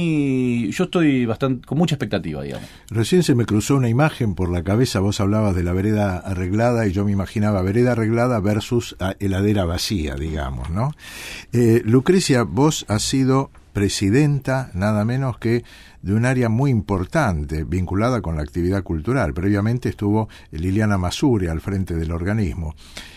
mí, yo estoy bastante con mucha expectativa, digamos. Recién se me cruzó una imagen por la cabeza, vos hablabas de la vereda arreglada y yo me imaginaba vereda arreglada versus heladera vacía, digamos, ¿no? Eh, Lucrecia, vos has sido presidenta, nada menos que de un área muy importante vinculada con la actividad cultural. Previamente estuvo Liliana Masuri al frente del organismo.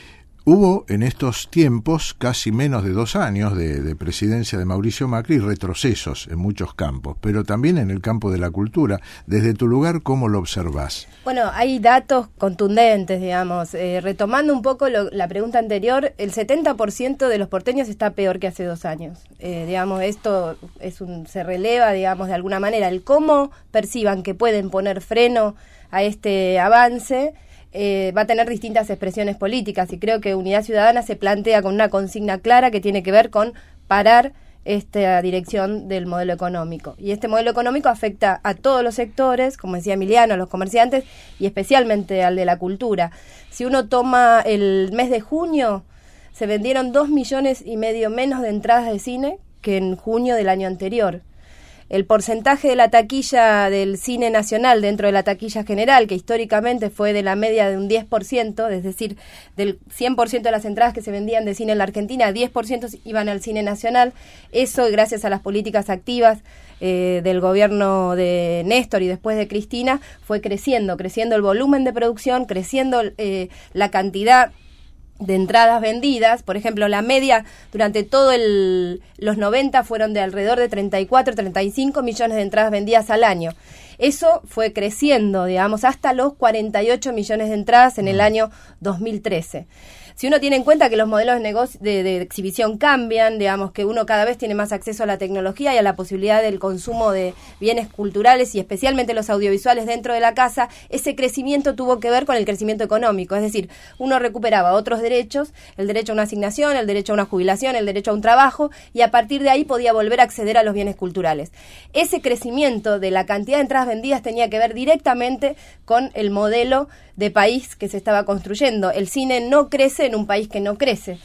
Hubo en estos tiempos casi menos de dos años de, de presidencia de Mauricio Macri retrocesos en muchos campos, pero también en el campo de la cultura. Desde tu lugar, ¿cómo lo observás? Bueno, hay datos contundentes, digamos. Eh, retomando un poco lo, la pregunta anterior, el setenta por ciento de los porteños está peor que hace dos años. Eh, digamos, esto es un, se releva, digamos, de alguna manera. El cómo perciban que pueden poner freno a este avance Eh, va a tener distintas expresiones políticas, y creo que Unidad Ciudadana se plantea con una consigna clara que tiene que ver con parar esta dirección del modelo económico. Y este modelo económico afecta a todos los sectores, como decía Emiliano, a los comerciantes y especialmente al de la cultura. Si uno toma el mes de junio, se vendieron dos millones y medio menos de entradas de cine que en junio del año anterior. El porcentaje de la taquilla del cine nacional dentro de la taquilla general, que históricamente fue de la media de un diez por ciento, es decir, del cien por ciento de las entradas que se vendían de cine en la Argentina, diez por ciento iban al cine nacional. Eso, gracias a las políticas activas eh, del gobierno de Néstor y después de Cristina, fue creciendo, creciendo el volumen de producción, creciendo eh, la cantidad de entradas vendidas. Por ejemplo, la media durante todo el, los noventa fueron de alrededor de treinta y cuatro, treinta y cinco millones de entradas vendidas al año. Eso fue creciendo, digamos, hasta los cuarenta y ocho millones de entradas en el año dos mil trece. Si uno tiene en cuenta que los modelos de negocio, de, de exhibición cambian, digamos que uno cada vez tiene más acceso a la tecnología y a la posibilidad del consumo de bienes culturales y especialmente los audiovisuales dentro de la casa, ese crecimiento tuvo que ver con el crecimiento económico. Es decir, uno recuperaba otros derechos, el derecho a una asignación, el derecho a una jubilación, el derecho a un trabajo, y a partir de ahí podía volver a acceder a los bienes culturales. Ese crecimiento de la cantidad de entradas vendidas tenía que ver directamente con el modelo de país que se estaba construyendo. El cine no crece en un país que no crece.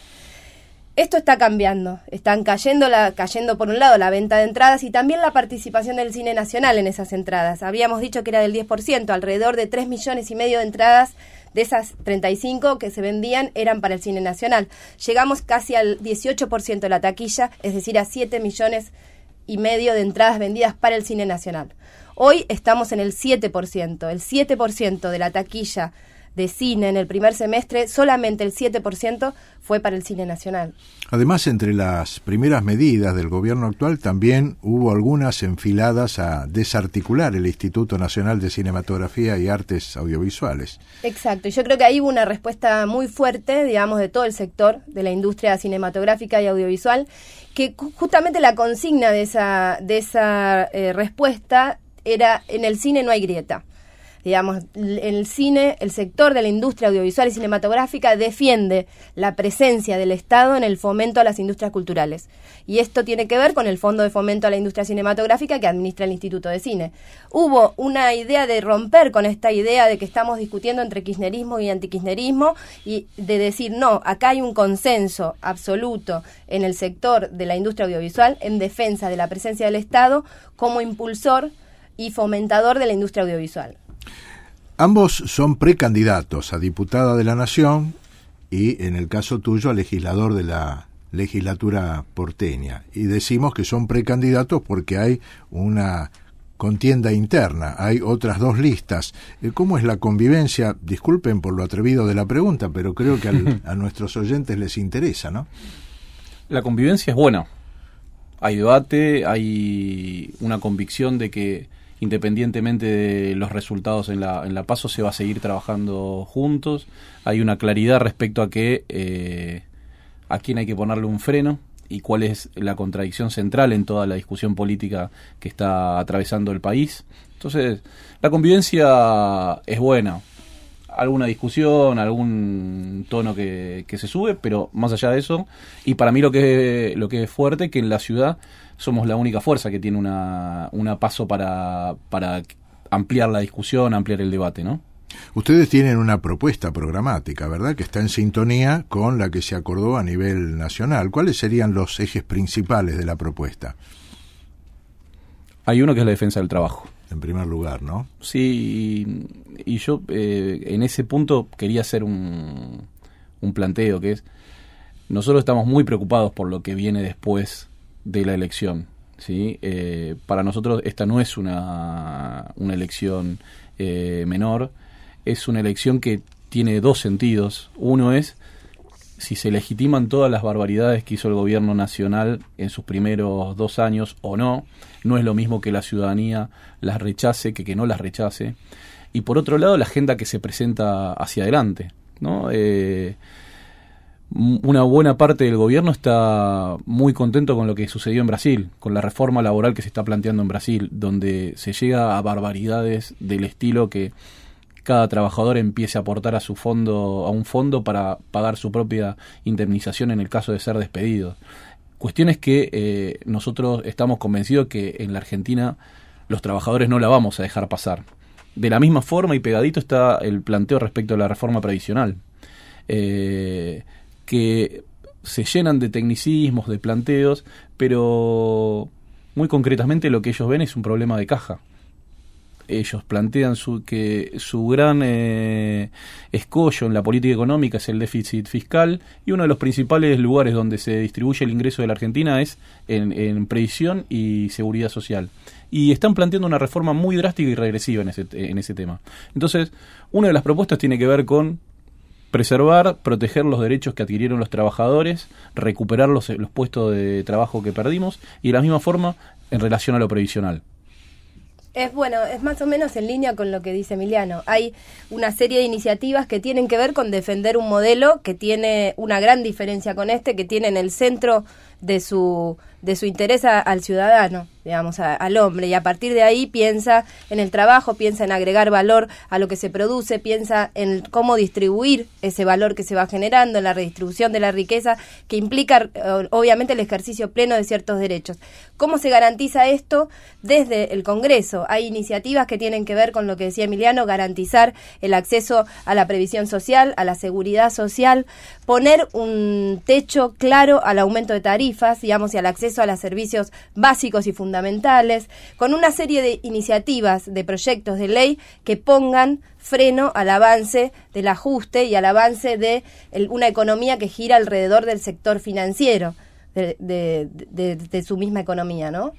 Esto está cambiando. Están cayendo, la, cayendo por un lado la venta de entradas y también la participación del cine nacional en esas entradas. Habíamos dicho que era del diez por ciento, alrededor de tres millones y medio de entradas de esas treinta y cinco que se vendían eran para el cine nacional. Llegamos casi al dieciocho por ciento de la taquilla, es decir, a siete millones y medio de entradas vendidas para el cine nacional. Hoy estamos en el siete por ciento. El siete por ciento de la taquilla de cine en el primer semestre, solamente el siete por ciento fue para el cine nacional. Además, entre las primeras medidas del gobierno actual también hubo algunas enfiladas a desarticular el Instituto Nacional de Cinematografía y Artes Audiovisuales. Exacto, y yo creo que ahí hubo una respuesta muy fuerte, digamos, de todo el sector de la industria cinematográfica y audiovisual, que justamente la consigna de esa, de esa eh, respuesta era: en el cine no hay grieta. Digamos, en el cine, el sector de la industria audiovisual y cinematográfica defiende la presencia del Estado en el fomento a las industrias culturales. Y esto tiene que ver con el Fondo de Fomento a la Industria Cinematográfica que administra el Instituto de Cine. Hubo una idea de romper con esta idea de que estamos discutiendo entre kirchnerismo y antikirchnerismo y de decir, no, acá hay un consenso absoluto en el sector de la industria audiovisual en defensa de la presencia del Estado como impulsor y fomentador de la industria audiovisual. Ambos son precandidatos a diputada de la Nación y, en el caso tuyo, a legislador de la legislatura porteña. Y decimos que son precandidatos porque hay una contienda interna, hay otras dos listas. ¿Cómo es la convivencia? Disculpen por lo atrevido de la pregunta, pero creo que al, a nuestros oyentes les interesa, ¿no? La convivencia es buena. Hay debate, hay una convicción de que independientemente de los resultados en la, en la PASO, se va a seguir trabajando juntos. Hay una claridad respecto a que eh, a quién hay que ponerle un freno y cuál es la contradicción central en toda la discusión política que está atravesando el país. Entonces, la convivencia es buena. alguna discusión, algún tono que, que se sube, pero más allá de eso, y para mí lo que, lo que es fuerte, que en la ciudad somos la única fuerza que tiene una, una paso para, para ampliar la discusión, ampliar el debate, ¿no? Ustedes tienen una propuesta programática, ¿verdad?, que está en sintonía con la que se acordó a nivel nacional. ¿Cuáles serían los ejes principales de la propuesta? Hay uno que es la defensa del trabajo. En primer lugar, ¿no? Sí, y, y yo eh, en ese punto quería hacer un, un planteo, que es, nosotros estamos muy preocupados por lo que viene después de la elección, ¿sí? Eh, para nosotros esta no es una, una elección eh, menor, es una elección que tiene dos sentidos. Uno es si se legitiman todas las barbaridades que hizo el gobierno nacional en sus primeros dos años o no. No es lo mismo que la ciudadanía las rechace que que no las rechace. Y por otro lado, la agenda que se presenta hacia adelante, ¿no? Eh, una buena parte del gobierno está muy contento con lo que sucedió en Brasil, con la reforma laboral que se está planteando en Brasil, donde se llega a barbaridades del estilo que cada trabajador empiece a aportar a su fondo, a un fondo para pagar su propia indemnización en el caso de ser despedido. Cuestiones que eh, nosotros estamos convencidos que en la Argentina los trabajadores no la vamos a dejar pasar. De la misma forma y pegadito está el planteo respecto a la reforma previsional, eh, que se llenan de tecnicismos, de planteos, pero muy concretamente lo que ellos ven es un problema de caja. Ellos plantean su, que su gran eh, escollo en la política económica es el déficit fiscal, y uno de los principales lugares donde se distribuye el ingreso de la Argentina es en, en previsión y seguridad social. Y están planteando una reforma muy drástica y regresiva en ese, en ese tema. Entonces, una de las propuestas tiene que ver con preservar, proteger los derechos que adquirieron los trabajadores, recuperar los, los puestos de trabajo que perdimos, y de la misma forma en relación a lo previsional. Es bueno, es más o menos en línea con lo que dice Emiliano. Hay una serie de iniciativas que tienen que ver con defender un modelo que tiene una gran diferencia con este, que tiene en el centro de su de su interés a, al ciudadano, digamos, a, al hombre, y a partir de ahí piensa en el trabajo, piensa en agregar valor a lo que se produce, piensa en cómo distribuir ese valor que se va generando, en la redistribución de la riqueza, que implica obviamente el ejercicio pleno de ciertos derechos. ¿Cómo se garantiza esto? Desde el Congreso hay iniciativas que tienen que ver con lo que decía Emiliano, garantizar el acceso a la previsión social, a la seguridad social, poner un techo claro al aumento de tarifas, digamos, y al acceso a los servicios básicos y fundamentales, con una serie de iniciativas, de proyectos de ley que pongan freno al avance del ajuste y al avance de el, una economía que gira alrededor del sector financiero de, de, de, de su misma economía, ¿no?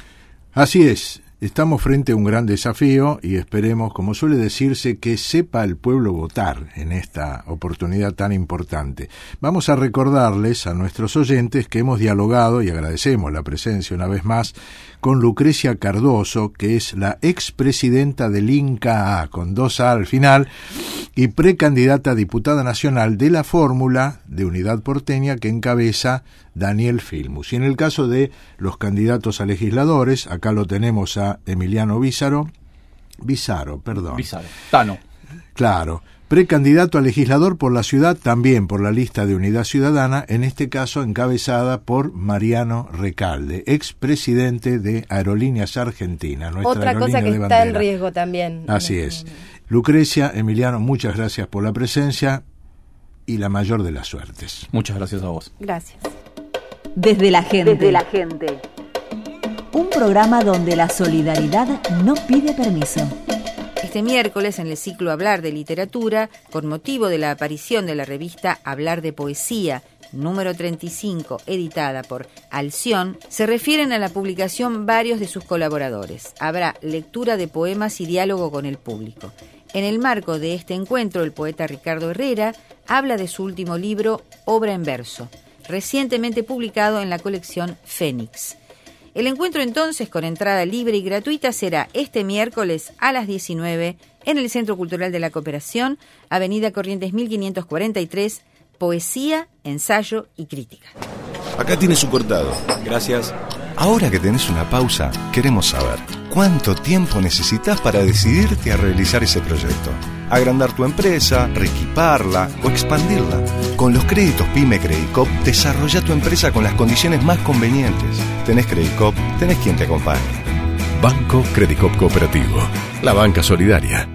Así es. Estamos frente a un gran desafío y esperemos, como suele decirse, que sepa el pueblo votar en esta oportunidad tan importante. Vamos a recordarles a nuestros oyentes que hemos dialogado, y agradecemos la presencia una vez más, con Lucrecia Cardoso, que es la expresidenta del INCA, con dos A al final, y precandidata a diputada nacional de la fórmula de Unidad Porteña que encabeza Daniel Filmus. Y en el caso de los candidatos a legisladores, acá lo tenemos a Emiliano Vízaro, Vízaro, perdón. Vízaro, Tano. Claro, precandidato a legislador por la ciudad, también por la lista de Unidad Ciudadana, en este caso encabezada por Mariano Recalde, expresidente de Aerolíneas Argentinas. Otra cosa que está en riesgo también. Así es. Lucrecia, Emiliano, muchas gracias por la presencia y la mayor de las suertes. Muchas gracias a vos. Gracias. Desde la gente. Desde la gente. Un programa donde la solidaridad no pide permiso. Este miércoles, en el ciclo Hablar de Literatura, con motivo de la aparición de la revista Hablar de Poesía, número treinta y cinco, editada por Alción, se refieren a la publicación varios de sus colaboradores. Habrá lectura de poemas y diálogo con el público. En el marco de este encuentro, el poeta Ricardo Herrera habla de su último libro, Obra en Verso, recientemente publicado en la colección Fénix. El encuentro entonces, con entrada libre y gratuita, será este miércoles a las diecinueve en el Centro Cultural de la Cooperación, Avenida Corrientes mil quinientos cuarenta y tres, Poesía, Ensayo y Crítica. Acá tiene su cortado. Gracias. Ahora que tenés una pausa, queremos saber, ¿cuánto tiempo necesitas para decidirte a realizar ese proyecto? agrandar tu empresa, reequiparla o expandirla. Con los créditos PYME Credicop, desarrolla tu empresa con las condiciones más convenientes. Tenés Credicop, tenés quien te acompañe. Banco Credicop Cooperativo, la banca solidaria.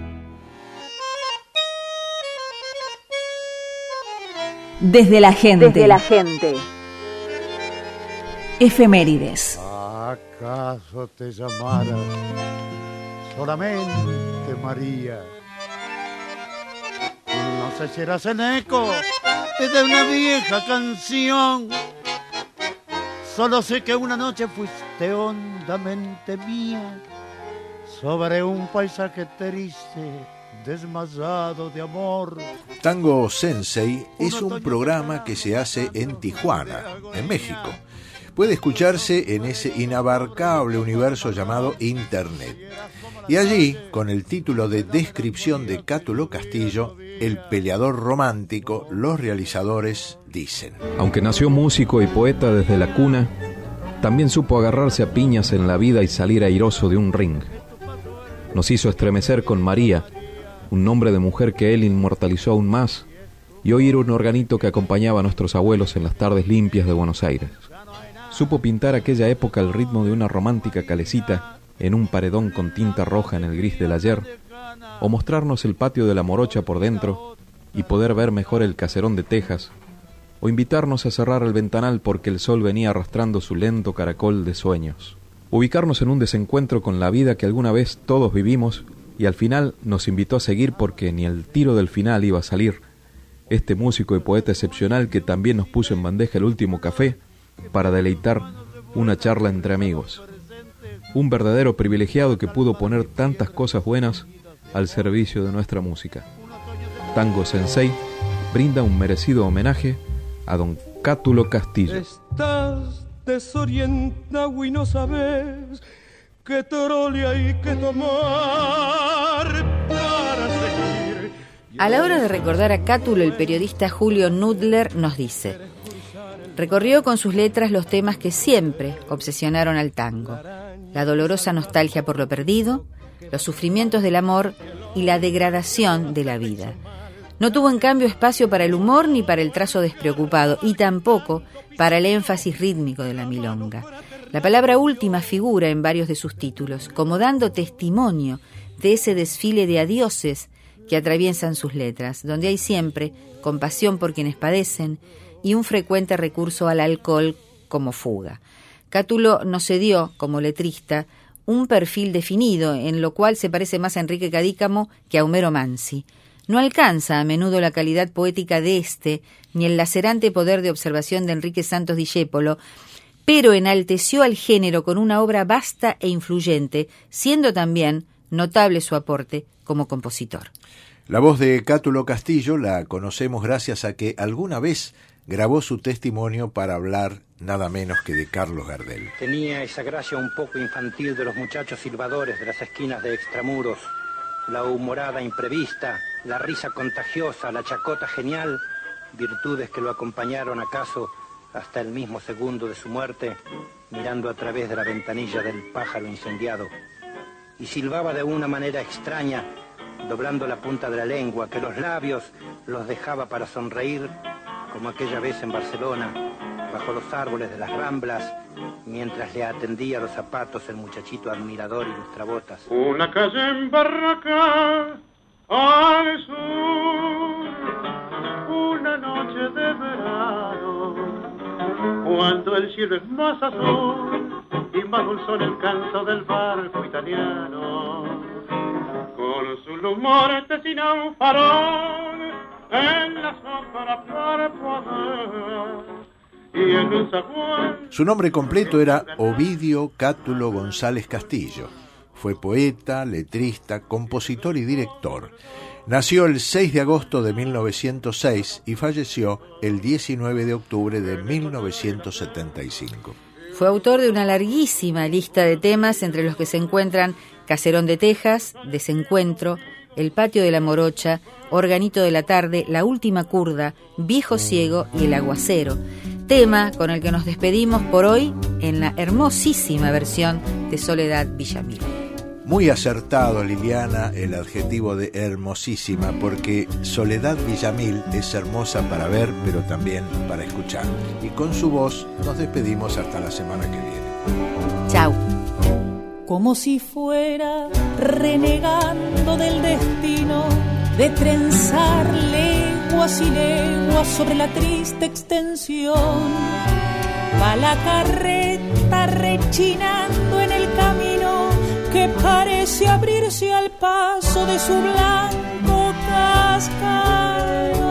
Desde la gente. Desde la gente. Efemérides. ¿Acaso te llamaras solamente María? No sé si eras el eco de una vieja canción. Solo sé que una noche fuiste hondamente mía sobre un paisaje triste, desmayado de amor. Tango Sensei es un programa que se hace en Tijuana, en México. Puede escucharse en ese inabarcable universo llamado Internet. Y allí, con el título de Descripción de Cátulo Castillo, el peleador romántico, los realizadores dicen: aunque nació músico y poeta desde la cuna, también supo agarrarse a piñas en la vida y salir airoso de un ring. Nos hizo estremecer con María, un nombre de mujer que él inmortalizó aún más, y oír un organito que acompañaba a nuestros abuelos en las tardes limpias de Buenos Aires. Supo pintar aquella época al ritmo de una romántica calecita en un paredón con tinta roja en el gris del ayer, o mostrarnos el patio de la Morocha por dentro y poder ver mejor el caserón de Texas, o invitarnos a cerrar el ventanal porque el sol venía arrastrando su lento caracol de sueños. Ubicarnos en un desencuentro con la vida que alguna vez todos vivimos y al final nos invitó a seguir porque ni el tiro del final iba a salir. Este músico y poeta excepcional que también nos puso en bandeja el último café para deleitar una charla entre amigos. Un verdadero privilegiado que pudo poner tantas cosas buenas al servicio de nuestra música. Tango Sensei brinda un merecido homenaje a don Cátulo Castillo. Estás desorientado y no sabes qué trole hay que tomar para seguir. A la hora de recordar a Cátulo, el periodista Julio Nudler nos dice: recorrió con sus letras los temas que siempre obsesionaron al tango: la dolorosa nostalgia por lo perdido, los sufrimientos del amor y la degradación de la vida. No tuvo en cambio espacio para el humor ni para el trazo despreocupado, y tampoco para el énfasis rítmico de la milonga. La palabra última figura en varios de sus títulos, como dando testimonio de ese desfile de adioses que atraviesan sus letras, donde hay siempre compasión por quienes padecen y un frecuente recurso al alcohol como fuga. Cátulo no se dio, como letrista, un perfil definido, en lo cual se parece más a Enrique Cadícamo que a Homero Mansi. No alcanza a menudo la calidad poética de este, ni el lacerante poder de observación de Enrique Santos Discépolo, pero enalteció al género con una obra vasta e influyente, siendo también notable su aporte como compositor. La voz de Cátulo Castillo la conocemos gracias a que alguna vez grabó su testimonio para hablar nada menos que de Carlos Gardel. Tenía esa gracia un poco infantil de los muchachos silbadores de las esquinas de extramuros, la humorada imprevista, la risa contagiosa, la chacota genial, virtudes que lo acompañaron acaso hasta el mismo segundo de su muerte, mirando a través de la ventanilla del pájaro incendiado. Y silbaba de una manera extraña, doblando la punta de la lengua, que los labios los dejaba para sonreír, como aquella vez en Barcelona, bajo los árboles de las Ramblas, mientras le atendía los zapatos el muchachito admirador y lustrabotas. Una calle en Barraca, al sur, una noche de verano, cuando el cielo es más azul y más dulzón el canto del barco italiano, con su lumor tesina un farol en la sombra parpadea. Su nombre completo era Ovidio Cátulo González Castillo. Fue poeta, letrista, compositor y director. Nació el seis de agosto de mil novecientos seis y falleció el diecinueve de octubre de mil novecientos setenta y cinco. Fue autor de una larguísima lista de temas, entre los que se encuentran Caserón de Texas, Desencuentro, El patio de la Morocha, Organito de la tarde, La última curda, Viejo ciego y El aguacero. Tema con el que nos despedimos por hoy en la hermosísima versión de Soledad Villamil. Muy acertado, Liliana, el adjetivo de hermosísima, porque Soledad Villamil es hermosa para ver, pero también para escuchar. Y con su voz nos despedimos hasta la semana que viene. Chau. Como si fuera renegando del destino de trenzar leguas y leguas sobre la triste extensión, va la carreta rechinando en el camino que parece abrirse al paso de su blanco cascarón.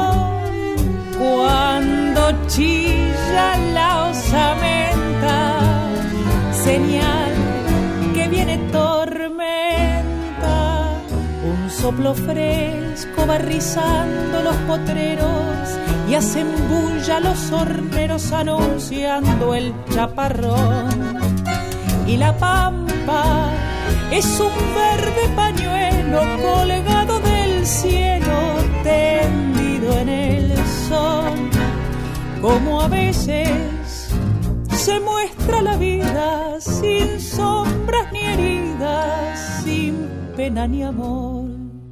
Cuando chilla la osamenta, señal que viene tormenta. Un soplo fresco va rizando los potreros y hacen bulla los horneros anunciando el chaparrón. Y la pampa es un verde pañuelo colgado del cielo, tendido en el sol. Como a veces se muestra la vida, sin sombras ni heridas, sin pena ni amor.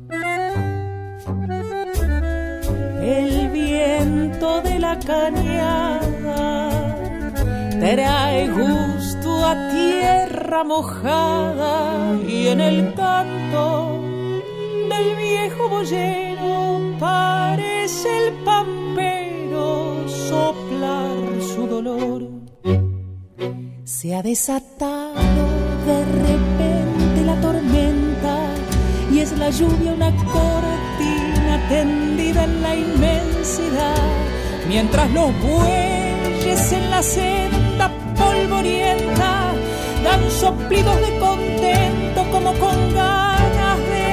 El viento de la cañada trae gusto a tierra mojada, y en el canto del viejo boyero parece el pampero soplar su dolor. Se ha desatado de repente la tormenta y es la lluvia una cortina tendida en la inmensidad, mientras los bueyes en la senda polvorienta dan soplidos de contento como con ganas de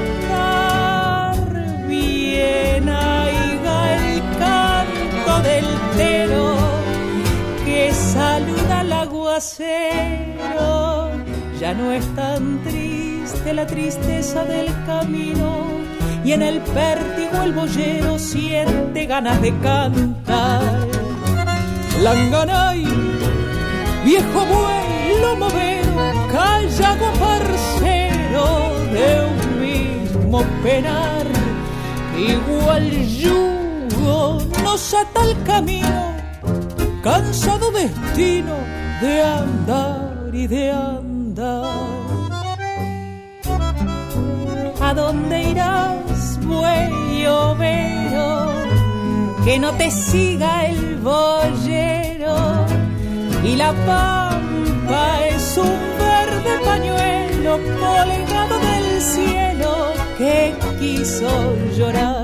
andar. Bien aiga el canto del tero que saluda al aguacero. Ya no es tan triste la tristeza del camino, y en el pértigo el boyero siente ganas de cantar. Langanay, viejo buey, lomovero, callado parcero de un mismo penar, igual yugo nos ata el camino, cansado destino de andar y de andar. ¿A dónde irás, buey overo? Que no te siga el boyero. Y la pampa es un verde pañuelo colgado del cielo que quiso llorar.